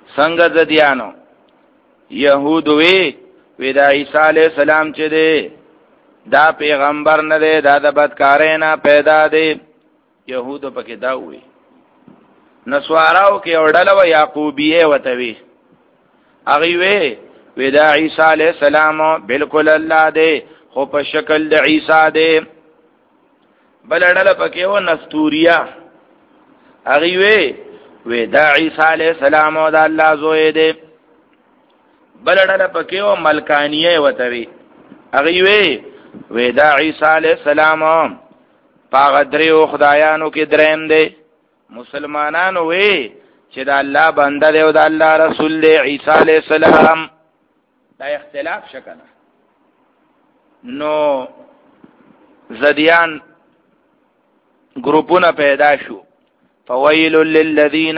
څنګه زديانو يهود وی وی دا عیسی علیہ السلام چې دی دا پیغمبر نه دی دا د بدکارۍ نه پیدا دی يهود پکې دا وی نسواراو کې اورډل و یعقوبیه وتوی اغي وی وی دا عیسی علیہ السلام بالکل الله دی خو په شکل د عیسی دی بلډل پکې و نستوریا اغي وی وی دا عیسی علیہ السلام او د الله زوی دی بلډل پکې و ملکانیه وتوی اغي وی وی دا عیسی علیہ السلام پاغ دریو خدایانو کې دریم دی مسلمانانو وی چې دا الله بنده دی او دا الله رسول دی عیسی علیہ السلام دا اختلاف شکنه نو زدیان گروپونه پیدا شو فویل للذین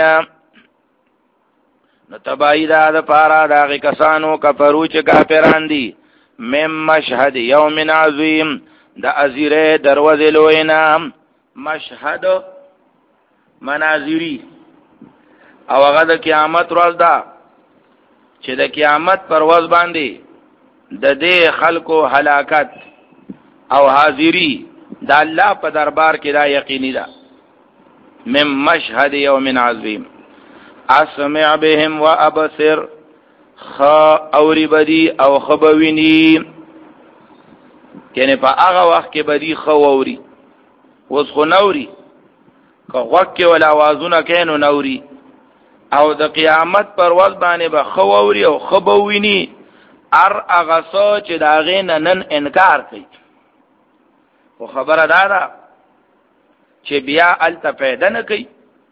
نو تبایدا د پارا دا کسانو کفرو چې کافران دي مم مشهد یوم عظیم د ازیره دروازه لوینا مشهد مناظری او هغه د قیامت ورځ ده چې د قیامت پر ورځ باندې د دې خلکو هلاکت او حاضری د الله په دربار کې دا یقیني ده مم مشهد یوم عظیم اسمع بهم وابصر خ اوری بدی او خبوینی یعنی په هغه وخت کې بدی خو اوري اوس خو نوري که وخت کې ول आवाजونه کینو نوري او د قیامت پر ورځ باندې به خو اوري او خبوینی ار هغه سوچ دا غین نن انکار کوي خو خبره ده دا چې بیا الته پیدا نه کوي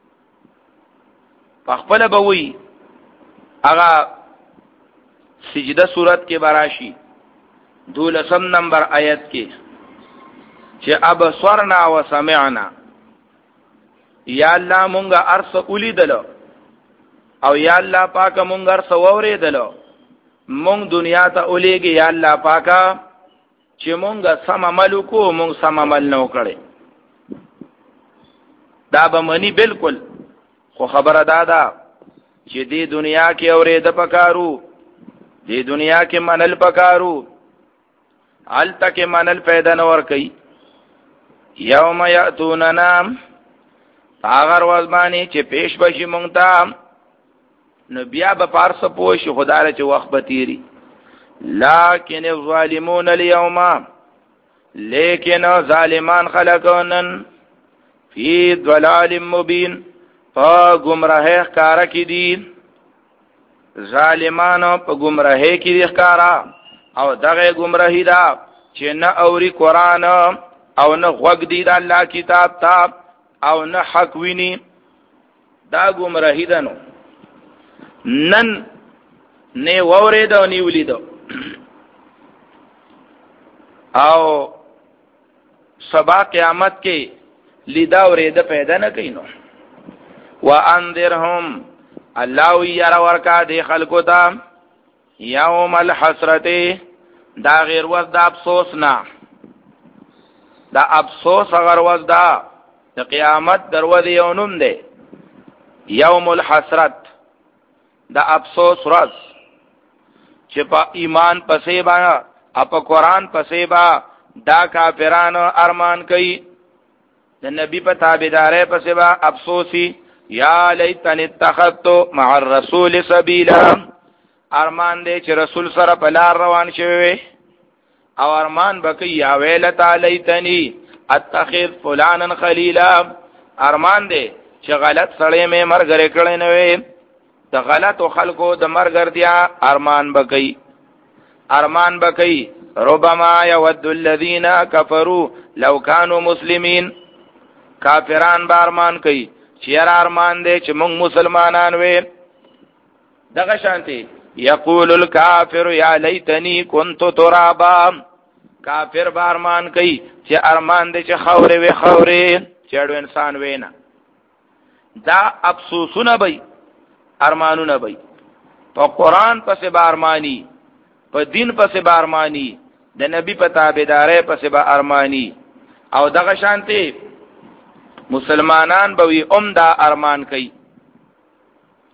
په خپل به وي هغه سجده صورت کې براشي دولسم نمبر آیت کې چې ابصرنا وسمعنا یا الله مونږه ارس اولیدلو او یا الله پاک مونږ ارس ووریدلو مونږ دنیا ته اولیږي یا الله پاکا چې مونږ سم عمل کو مونږ سم عمل نو کړي دا به منی بالکل خو خبره دادا چې دې دنیا کې اورید پکارو دې دنیا کې منل پکارو ال تک منل پیدا نور کوي یوم یاتوننا اگر وزمانی چې پیش بشي مونږ ته نو بیا به پارس پوش خدای چې وخت به تیری لکن الظالمون اليوم لیکن ظالمان خلقونن فی ضلال مبین په گمراهی ښکارا کې دي ظالمانو په گمراهی کې دي ښکارا او دغه گمراهی دا چې نه اوري قران او نه غوږ دی د الله کتاب ته او نه حق ویني دا گمراهی ده نو نن نه وورید او نه ولید او سبا قیامت کې لیدا اورید پیدا نه کینو وانذرهم الله یرا ورکا دی خلقو ته یوم الحسرت دا غیر وز دا افسوس نه دا افسوس اگر وز دا د قیامت دروازه یونم ده یوم الحسرت دا افسوس ورځ چې په ایمان پسې با اپ قرآن پسې با دا کافرانو ارمان کوي د نبی په تابعداري پسې با افسوسي یا لیتنی اتخذت مع الرسول سبیلا ارمان دې چې رسول سره په لار روان شوی او ارمان بکی یا ویلتا لیتنی اتخذ فلانا خلیلا ارمان دې چې غلط سړی مې مرګ کړی نه وي د غلط خلکو د مرګ دیا ارمان بکی ارمان بکی ربما یود الذین کفروا لو كانوا مسلمین کافران به ارمان کوي چیر ارمان دې چې موږ مسلمانان وې دغه شانتي یقول الکافر یا لیتنی كنت ترابا کافر به ارمان کوي چې ارمان دې چې خاورې وې خاورې چېړو انسان وینا دا افسوسونه بي ارمانونه بي په قران پسې به ارمانی په دین پسې به ارمانی د نبی په تابعداري پسې به ارمانی او دغه شانتي مسلمانان به وي عمدا ارمان کوي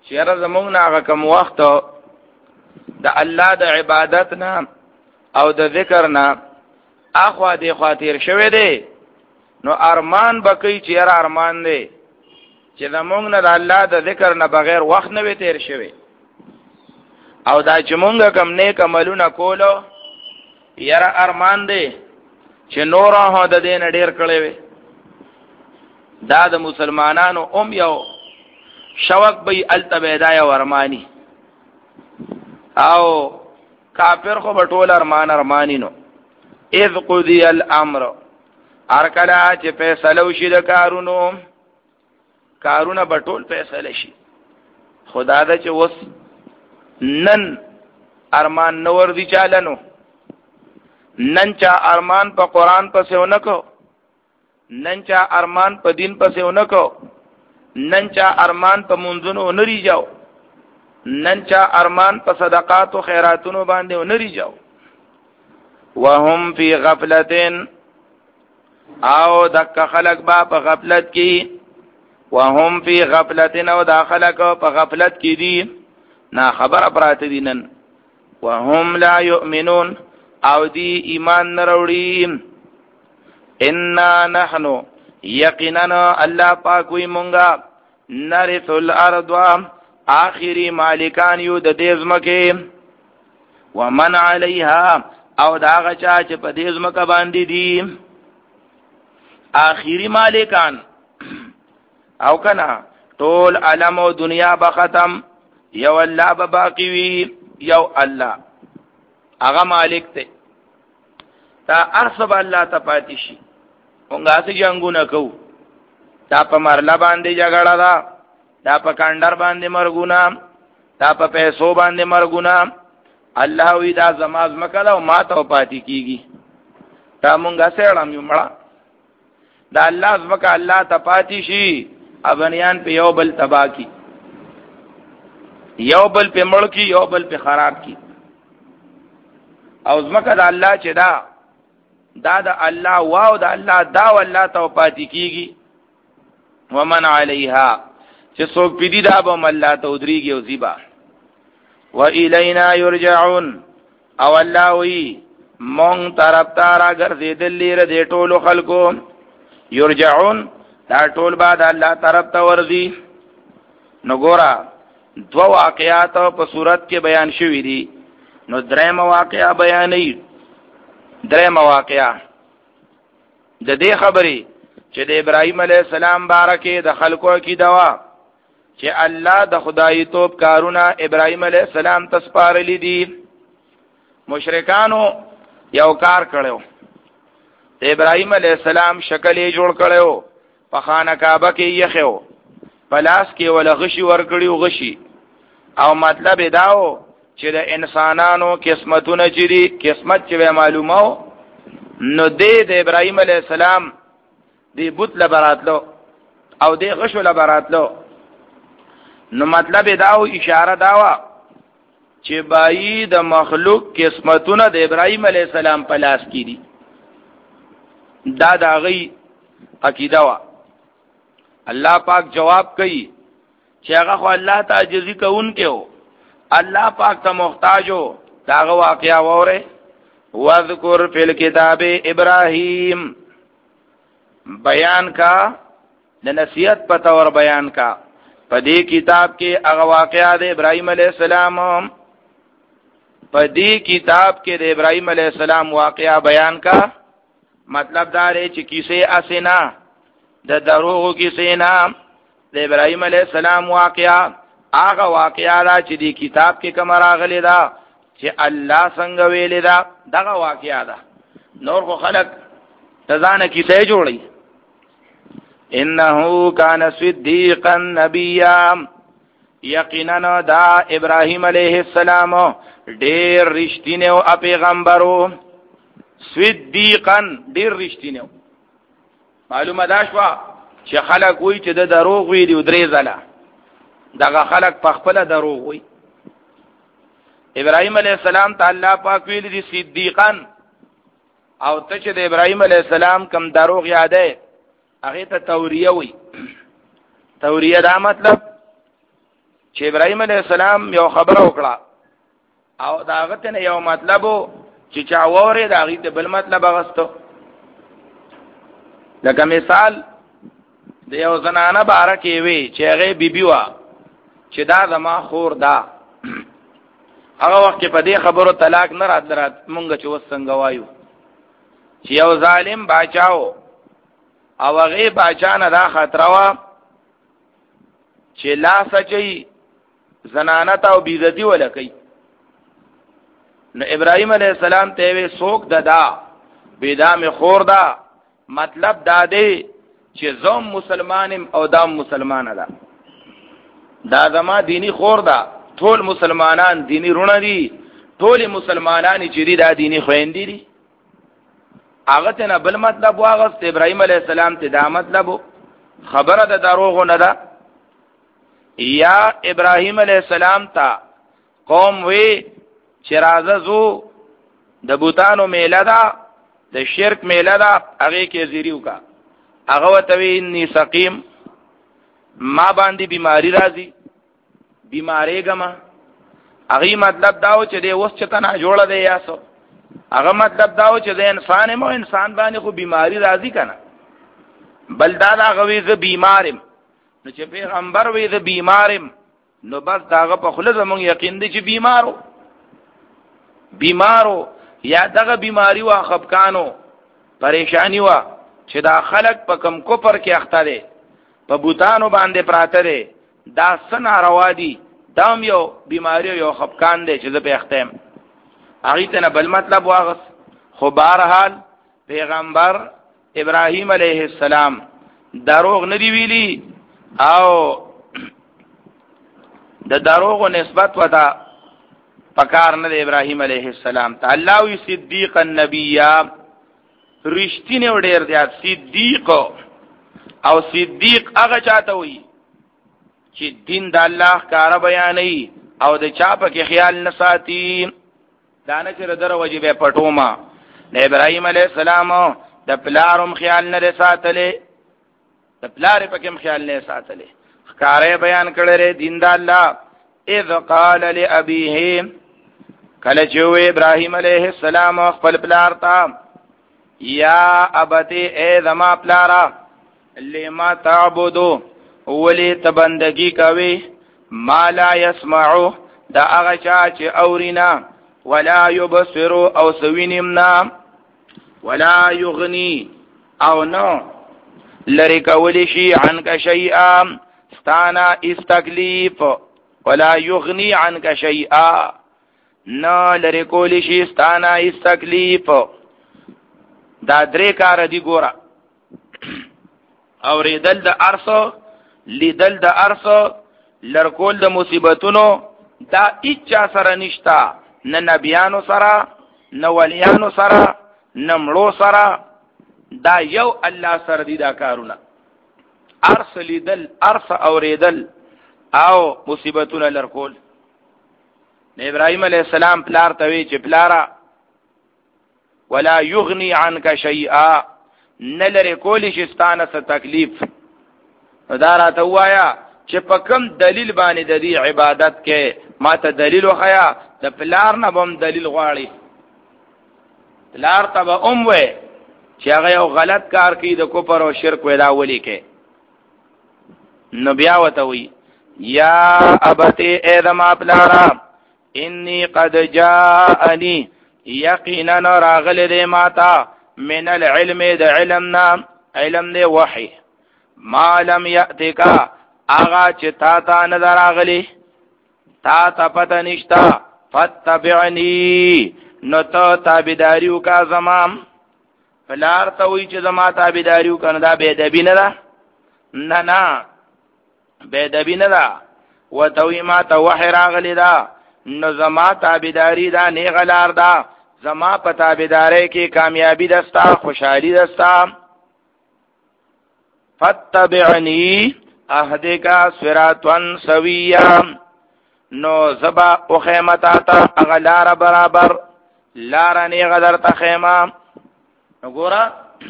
چیرې زمونږ نه هغه کوم وخت د الله د عبادت نه او د ذکر نه اخوا دی خاطر شوه دی نو ارمان بکی چیرې ارمان دی چې زمونږ نه د الله د ذکر نه بغیر وخت نه وي تیر شوی او دا چې مونږ کوم نیک عملونه کولو یاره ارمان دی چې نور هغه د دین ډیر کړي وي دا د مسلمانانو اوم یو شوق به التبیدای ورمانی او کافر خو بټول ارمان ارمانی نو اذ قضی الامر ارکلا چې فیصله وشي د کارونو کارونه بټول فیصله شي خدا دا چې وس نن ارمان نور دی چالنو نن چا ارمان په قران پسې ونکو نن چا ارمان په دین پسې ونکو نن چا ارمان په منځونو ونری جاو نن چا ارمان په صدقات او خیراتونو باندې ونری جاو وهم فی غفلتین او دک خلق با په غفلت کې وهم فی غفلتین او دا خلق په غفلت کې دي نا خبر پراته دي نن وهم لا یؤمنون او دی ایمان نروړي ان نحنو یقینا الله پاک وي مونږه نرث الارض اخری مالکان یو د دې ځمکه ومن علیها او دا غچا چې په دې ځمکه باندې دي اخری مالکان او کنا ټول علم او دنیا به ختم یو الله به باقی وي یو الله هغه مالک ته تا ارسب الله ته پاتې شي مونږه سي جنگونه کو تا په مرلا باندې جګړه دا تا په کاندر باندې مرګونه تا په پیسو باندې مرګونه الله وی دا زماز مکړه او ما ته پاتې کیږي تا مونږه سړم یو مړه دا الله زمکه الله ته پاتې شي ابنیان په یو بل تبا کی یو بل په مړ کی یو بل په خراب کی او زمکه دا الله چې دا دا د الله واو د الله دا والله ته پاتې کیږي ومن علیها چې څوک پیډی دا به الله ته ودریږي او زیبا و الینا یرجعون او الله وی مون طرف تارا ګرځیدل لري د ټولو خلکو یرجعون دا ټول بعد الله طرف ته ورځي نو ګورا دو واقعات په صورت کې بیان شوي دي نو درېم واقعا بیانې درېم واقعا د دې خبرې چې د ابراهيم عليه السلام بارکه د خلکو کې دوا چې الله د خدای توپ کارونه ابراهيم عليه السلام تسپارلې دي مشرکانو یو کار کړو د ابراهيم عليه السلام شکل یې جوړ کړو په خانه کعبه کې یې خو پلاس کې ولا غشي ور کړیو غشي او مطلب داو چې د انسانانو قسمتونه چې دي قسمت چې معلومه نو د ابراهيم عليه السلام دی بوت لبراتلو او دی غشو لبراتلو نو مطلب داو اشاره داوا چې بای د مخلوق قسمتونه د ابراهيم عليه السلام پلاس کې دي دا دا غي عقیده وا الله پاک جواب کوي چې هغه خو الله ته عاجزي کوونکو الله پاک ته محتاجو داغه واقعا وره وذکر فی الكتاب ابراهیم بیان کا د نصیحت پتا اور بیان کا په دې کتاب کې هغه واقعا د ابراهیم علیه السلام په دې کتاب کې د ابراهیم علیه السلام واقعا بیان کا مطلب دا دی چې کیسه اسنا د دروغو کیسه نه د ابراهیم علیه السلام واقعا هغه واقعا دا چې د کتاب کې کوم راغلی دا چې الله څنګه ویل دا دغه واقعا دا نور خو خلق تزانه کیسه جوړي انه کان صدیقا نبیا یقینا دا ابراهیم علیه السلام ډیر رښتینه او پیغمبرو صدیقا ډیر رښتینه معلومه دا شو چې خلک وایي چې د دروغ وی دی درې ځله دغه خلق په خپل دروغ وي ابراهيم عليه السلام تعالی پاک ویل دي صدیقان او ته چې د ابراهيم عليه السلام کم دروغ یادې هغه ته توریه وي توریه دا مطلب چې ابراهيم عليه السلام یو خبره وکړه او داغه ته یو مطلب چې چا وره داغه ته بل مطلب غستو. لکه مثال د یو زنانه بارکه وی چې هغه بیبي وا چې دا زما خور دا هغه وخت په دې خبرو طلاق نه رات درات مونږ چې وسنګ وایو چې یو ظالم باچاو او هغه باچا نه دا خطر وا چې لا سچي زنانه ته او بیزتی ولکې. نو ابراهيم عليه السلام ته وی سوک ددا بيدام خور دا مطلب دا دی چې زوم مسلمانم او دام مسلمان ده دا زما دینی خور ده ټول مسلمانان دینی رونه دي ټول مسلمانان چې دي دا دینی خويندې دي. هغه ته نه بل مطلب واغست ابراهيم عليه السلام ته دا مطلب خبره ده دروغ نه ده. یا ابراهيم عليه السلام ته قوم وی چې راځه زو د بوتانو میله ده د شرک میله ده هغه کې زیریو کا هغه وتوی انی سقیم ما باندې بیماری راځي بیماری ګما هغه مطلب داو چې د وس چتنا جوړه دی یاسو هغه مطلب داو چې د انسان مو انسان باندې خو بیماری راځي کنه بل دا هغه وی ز بیمارم نو چې پیغمبر وی ز بیمارم نو بس داغه په خله زمون یقین دی چې بیمارو بیمارو یا دغه بیماری وا خفقانو پریشانی وا چې دا خلق په کم کوپر کې اخته دي په بوتانو باندې پراته دي دا سنا روا دي دام یو بیماری یو خفقان دي چې زه په اختم هغه ته بل مطلب واغس. خو بهرحال پیغمبر ابراهيم عليه السلام دروغ ندی ویلی او د دروغ نسبت وتا پکار نه ابراهيم عليه السلام ته الله وی صدیق النبی رښتینه وړر دی صدیق او صدیق هغه چاته وی چې دین د الله کار بیانې او د چا په کې خیال نه ساتي دانه چې در وجبه پټوما د ابراهيم عليه السلام د پلارم خیال نه ساتلې د پلار په کې خیال نه ساتلې کارې بیان کړي دین د الله اذ قال لابيه کله چې ابراهيم عليه السلام خپل پلار ته یا ابتی اے زما پلارا لما تعبدو ولی تبندگی کوي ما لا يسمعو دا هغه چا چې اورینا ولا يبصرو او سوینمنا ولا يغني او نو لری کولی شي عنک شیئا ستانا استکلیف ولا يغني عنك شيئا نه لری کولی شي ستانا استکلیف. دا درې کار دي ګوره او ریدل د ارسو لیدل د ارسو لرکول د مصیبتونو دا اچا سره نشتا نه نبیانو سره نه ولیانو سره نه مړو سره دا یو الله سره دي دا کارونه ارس لیدل ارس او ریدل او مصیبتونه لرکول. ابراهيم عليه السلام پلار توی چې پلارا ولا يغني عنك شيئا نلری کولی شستانه څه تکلیف دا راته وایا چې په کوم دلیل باندې د دې عبادت کې ما ته دلیل وخیا د پلار نه بم دلیل غواړي پلار ته به ام وې چې هغه یو غلط کار کوي د کفر او شرک ودا ولي کې نو بیا وته وی یا ابتی ادم پلارا انی قد جاءنی یقینا راغل دی ماتا من العلم د علمنا علم دی وحی ما لم یأتکا آغا چه تا تا نظر آغلی تا تا پتا نشتا فتبعنی نو تا تابداریو کا زمام فلار تاوی چه زما تابداریو کا ندا بیدبی ندا نا نا بیدبی ندا و توی ما تا وحی راغلی دا نو زما تابداری دا نیغلار دا زما په تابعداري کې کامیابی دستا خوشحالي دستا فتبعنی اهدکا صراطا سویا نو زبا او خیمتا تا اغلار برابر لار نیغ در تا خیمه نگورا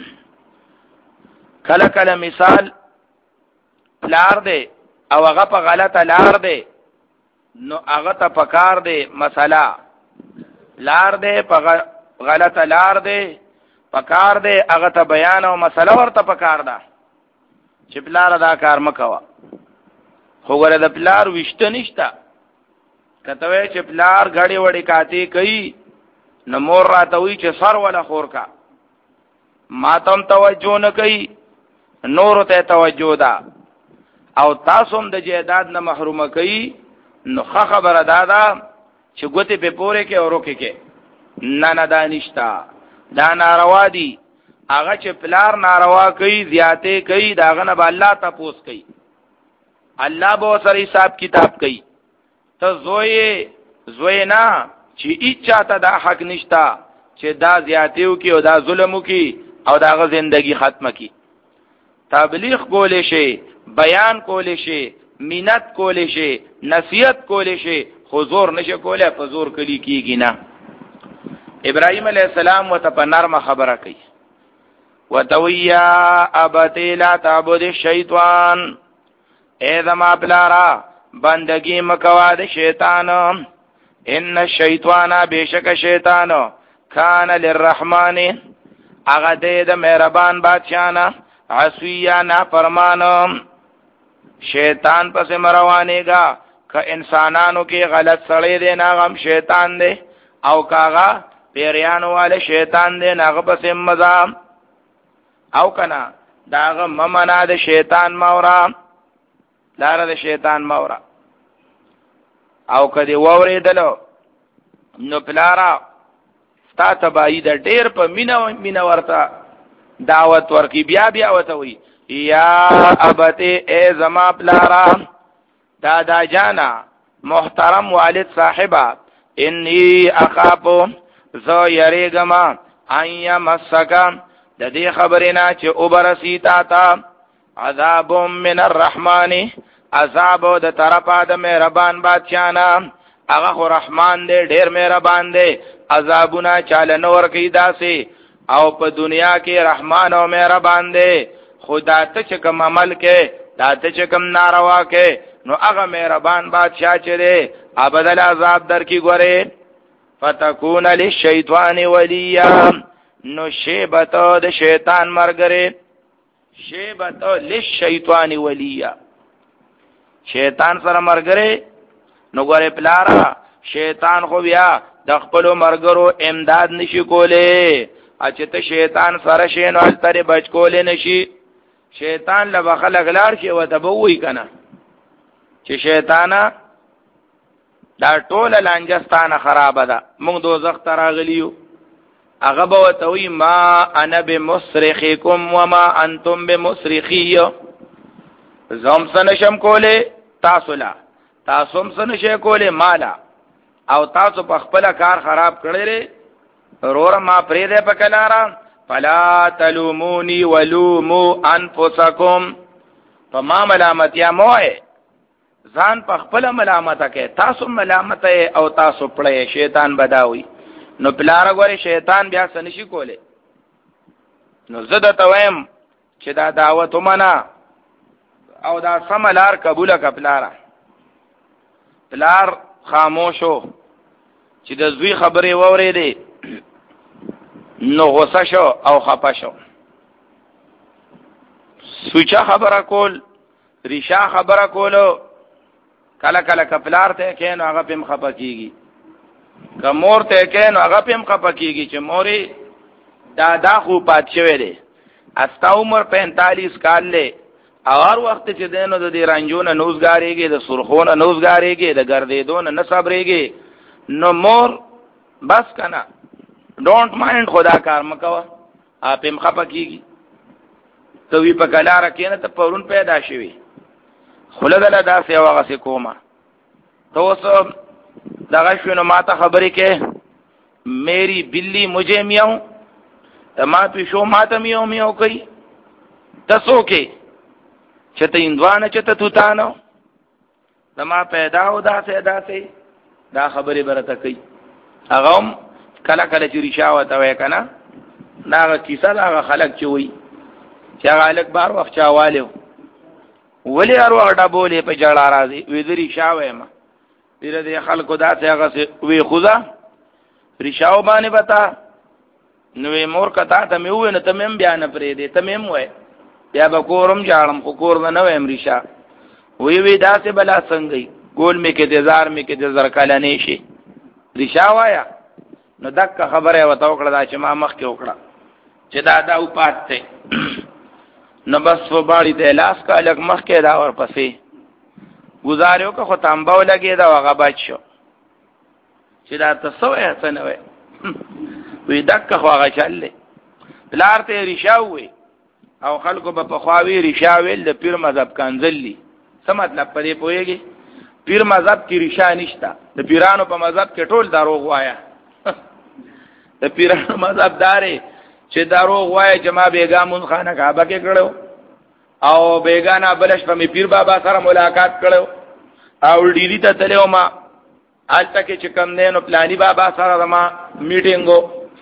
کل کل مثال لار دے او اغا پا غلط لار دے نو هغه ته پکار دی مسله لار دی په غلطه لار دی پکار دی هغه ته بیان او مسله ورته پکار ده چې پلار دا کار مکوا خو ګره د پلار وشته نشته کته وی چې پلار غړي وړي کاتی کوي نو مور راته وی چې سر ولا خور کا ماتم توجه نه کوي نور ته توجه ده او تاسو هم د جیداد نه محروم کوي نو خبره دادا چې ګوتې په پوره کې او روکه کې نه نه دانشتا دا ناروا دي هغه چې پلار ناروا کوي زیاته کوي داغه نه الله تاسو کوي الله به سره حساب کتاب کوي ته زوی زوی نه چې اچا ته دا حق نشتا چې دا زیاتیو کې او دا ظلمو کې او داغه زندگی ختمه کی تبلیغ کولې شي بیان کولې شي مینت کولې شي نصیحت کولې شي حضور نشه کوله په زور کلی کیږي نه ابراهيم عليه السلام وته په نرمه خبره کوي وتویا ابتی لا تعبد الشیطان اے زما بلارا بندگی مکوا د شیطان ان الشیطان بیشک شیطان کان للرحمن اغه د مهربان بادشاہ نا عصیا نا فرمانم شیطان پس مروانه گا که انسانانو کې غلط سړی دی ناغم شیطان دی او کاغا پیریانو والے شیطان دی ناغ پس مزام او کنا داغ ممنا د شیطان مورا لاره د شیطان مورا او کدی ووري دلو نو پلارا تا تبایی د ډیر په مینا مینا ورته دعوت ورکی بیا بیا وته وی یا ابته ای زما پلارا دادا جانا محترم والد صاحبہ انی اخافو زو یریگما این مسکا د دې خبرینا چې اوبرسی تا تا عذاب من الرحمن عذاب د طرفه د مهربان بادشاہ نا هغه رحمان دې ډیر مهربان دې عذابونه چاله نور کی داسي او په دنیا کې رحمان او مهربان دې خدا ته چې کوم عمل کې دا ته چې کوم ناروا کې نو هغه مهربان بادشاہ چې دې ابدل عذاب در کی ګوره فتكون للشیطان ولیا نو شیبتو د شیطان مرګره شیبتو للشیطان ولیا شیطان سره مرګره نو ګوره پلارا شیطان خو بیا د خپل مرګرو امداد نشي کوله اچته شیطان سره شینو تر بچ کوله نشي شیطان لبا خلق لار شي و تبوي کنه چې شیطانا دا ټول لانجستانه خراب ده موږ دوزخ ته راغلیو هغه به توي ما انا بمصرخکم وما انتم بمصرخی زم سنشم کوله تاسو لا تاسو هم سنشه کوله مالا او تاسو په خپل کار خراب کړی لري رور ما پرې ده پکلارا فلا تلومونی ولومو انفسکم فما ملامتیا موه ځان په خپل ملامت کې تاسو ملامت او تاسو پړې شیطان بداوي نو پلار غوري شیطان بیا سنشي کوله نو زده تویم چې دا دعوت ومنا او دا سملار قبول ک پلار پلار خاموشو چې د زوی خبرې ووري دي نو غوسه شو او خپه شو سوچا خبره کول ریشا خبره کولو کله کله کپلار ته کین هغه پم خپه کیږي کمور ته کین هغه پم خپه کیږي چې موري دادا خو پات شوی دی استا عمر پینتالیس کال له اور وخت چې دینو د دې رنجونه نوزګاریږي د سرخونه نوزګاریږي د ګردیدون نه صبرېږي نو مور بس کنا ډونټ مایند خدا کار مکوا اپم خپه کیږي ته وی په کلار کینه ته پرون پیدا شوی خلدل دا سی واغه سی کوما تو دغه شنو ماته خبرې کې میری بلی مجھے میاو ما پیشو ماته میاو میاو کوي تاسو کې چته اندوانه چته توتانو زما پیدا او دا سه دا سه دا خبرې برته کوي هغه کله کله چې ریشاوته وای کنه دا کیسه دا خلک چوي چې غالک بار وخت چاواله ولی ارو اډا بولې په جړا راځي وې دری شاوې ما پیر دې خلکو دا څه هغه وی خوځه ریشاو باندې بتا نو مور کتا ته مې وې نه ته مې بیا نه پرې دې ته مې وې بیا به کورم جاړم خو کور نه وې ریشا وی وی دا څه بلا څنګه ګول مې کې انتظار مې کې د زر کاله نه شي ریشا وایا نو دک خبره وته وکړه دا چې ما مخ کې وکړه چې دا دا او پاتې نو بس و باړې د لاس کا لګ مخ کې دا ور پسې گزاریو که خو تانباو لګې دا هغه بچ شو چې دا تاسو یې څه نه وې وی دک خو هغه چلې پلار ته ریشا وې او خلکو په پخواوی ریشا ویل د پیر مذهب کنځلې څه مطلب پدې پوهیږي پیر مذهب کې ریشا نشتا د پیرانو په مذهب کې ټول دروغ وایا د پیرانو مذهب داري چې دروغ وایا چې ما بیګامون خانه کعبه کې کړو او بیگانا بلش په می پیر بابا سره ملاقات کړو او ډیلی ته تلو ما آلته کې چې کم نه نو پلانی بابا سره ما میټینګو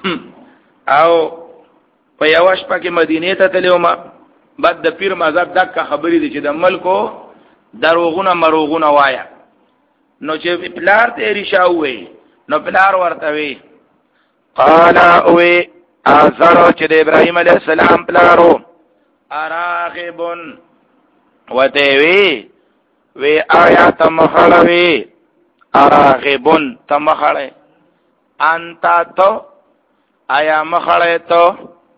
او په یو شپه کې مدینه ته تلو ما بعد د پیر مذهب دک خبرې دي چې د ملکو دروغونه مروغونه وایا نو چې پلار ته ریشا وې نو پلار ورته وی قال وی ازر چې د ابراهيم عليه السلام پلارو اراغبن وتوی وی آیا تمخړوي اراغبن تمخړې انت تو آیا مخړې تو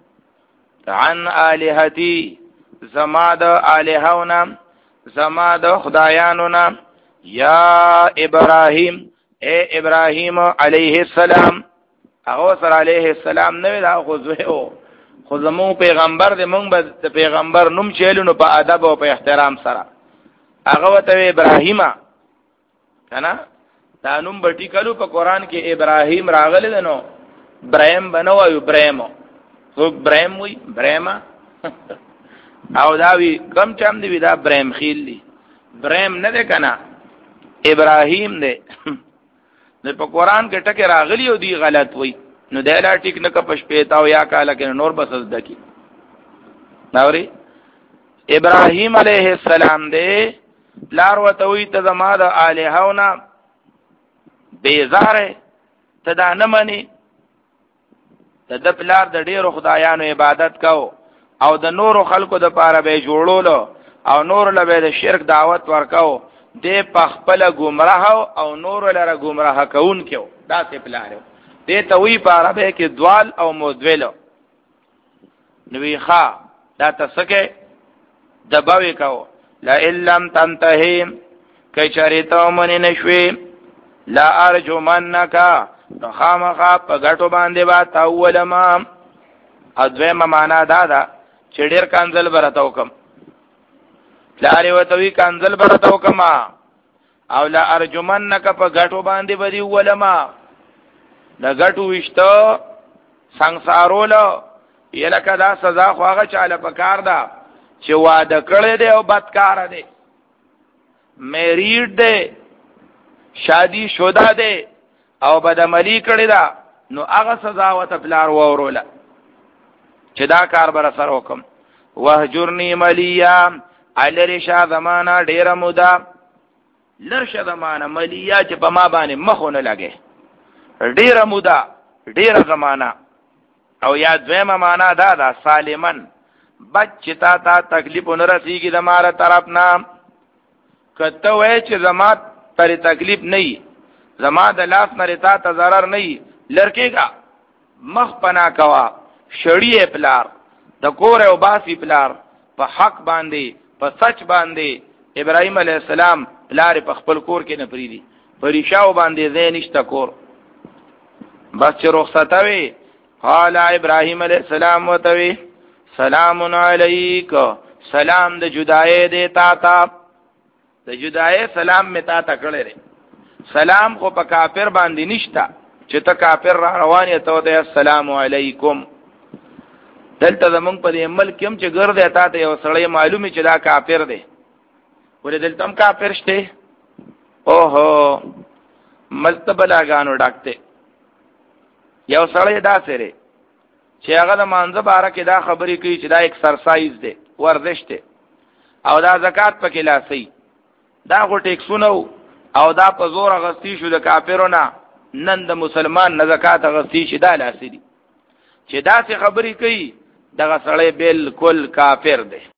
عن الہتی زما د الہونا زما د خدایانونا یا ابراهیم اے ابراهیم علیہ السلام هغه سره علیہ السلام نو دا خو زویو خو زمو پیغمبر دې مونږ به د پیغمبر نوم چیلو نو په ادب او په احترام سره هغه وته ابراهیم کنه دا نوم به ټیکلو په قران کې ابراهیم راغلی نو ابراهیم بنو او ابراهیم خو ابراهیم وی ابراهیم او دا وی کم چم دی دا ابراهیم خیل دی ابراهیم نه ده کنه ابراهیم دی نو په قران کې ټکه راغلی او دی غلط وی نو دلا ټیک نه کپش پیتاو یا کاله کې نور بس دکی نوري ابراهيم عليه السلام دې لار وتوي ته زما د الہونا بیزاره ته دا نه مني ته د پلار د ډیرو خدایانو عبادت کو او د نورو خلکو د پاره به جوړولو او نور له به د شرک دعوت ورکاو دې پخپل گمراه او نور لره گمراه کون کېو دا څه پلارو دې ته وی په عربی کې دوال او مودولو نوی ښا دا تسکه دباوی کو لا الا تنتهي کچریتو من نشوي لا ارجمنک خامخا په غټو باندې با تاول ما اځه معنا دا دا چې ډیر کانزل برتاو کم لاري وتوی کانزل برتاو کما او لا ارجمنک په غټو باندې بدی ولما د غټو وشته ਸੰسارولو یلکه دا سزا خو هغه چاله پکار ده چې واده کړی دی او بدکار دی میریډ دی شادي شودا دی او بدعملی کړی دا نو هغه سزا وته پلار ووروله چې دا کار بر سره وکم وهجرنی ملیا الرشا زمانہ ډیره مودا لرشه زمانہ ملیا چې په ما باندې مخونه لګي ډیره مودا ډیره زمانہ او یا دویمه معنا دا دا سالمن بچ تا تا تکلیف نه رسیږي د ماره طرف نه کته وای چې زما پر تکلیف نه زما د لاس نه تا ته zarar نه لړکېګا مخ پنا کوا شړی پلار د کور او باسی پلار په حق باندې په سچ باندې ابراهيم عليه السلام پلار په خپل کور کې نه پریدي پریشاو باندې زین نشته کور بس چې رخصتوي قال ابراهيم عليه السلام وتوي سلام علیک سلام د جدای دی تا تا د جدای سلام می تا تا کړی سلام خو په کافر باندې نشتا چې ته کافر را روان یې ته ته السلام علیکم دلته زمونږ په دې ملک هم چې ګرځي تا ته یو سړی معلومي چې دا کافر دی ولې دلته هم کافر شته اوهو مستبلاګانو ډاکته یو سړی دا سره چې هغه د مانزه باره کې دا خبرې کوي چې دا ایکسرسایز دی ورزش دی او دا زکات پکې لاسي دا غو ټیکسونه او دا په زور غستی شو د کافرونو نن د مسلمان نه زکات غستی شي دا لاسي دي چې دا څه خبرې کوي دغه سړی بالکل کافر دی.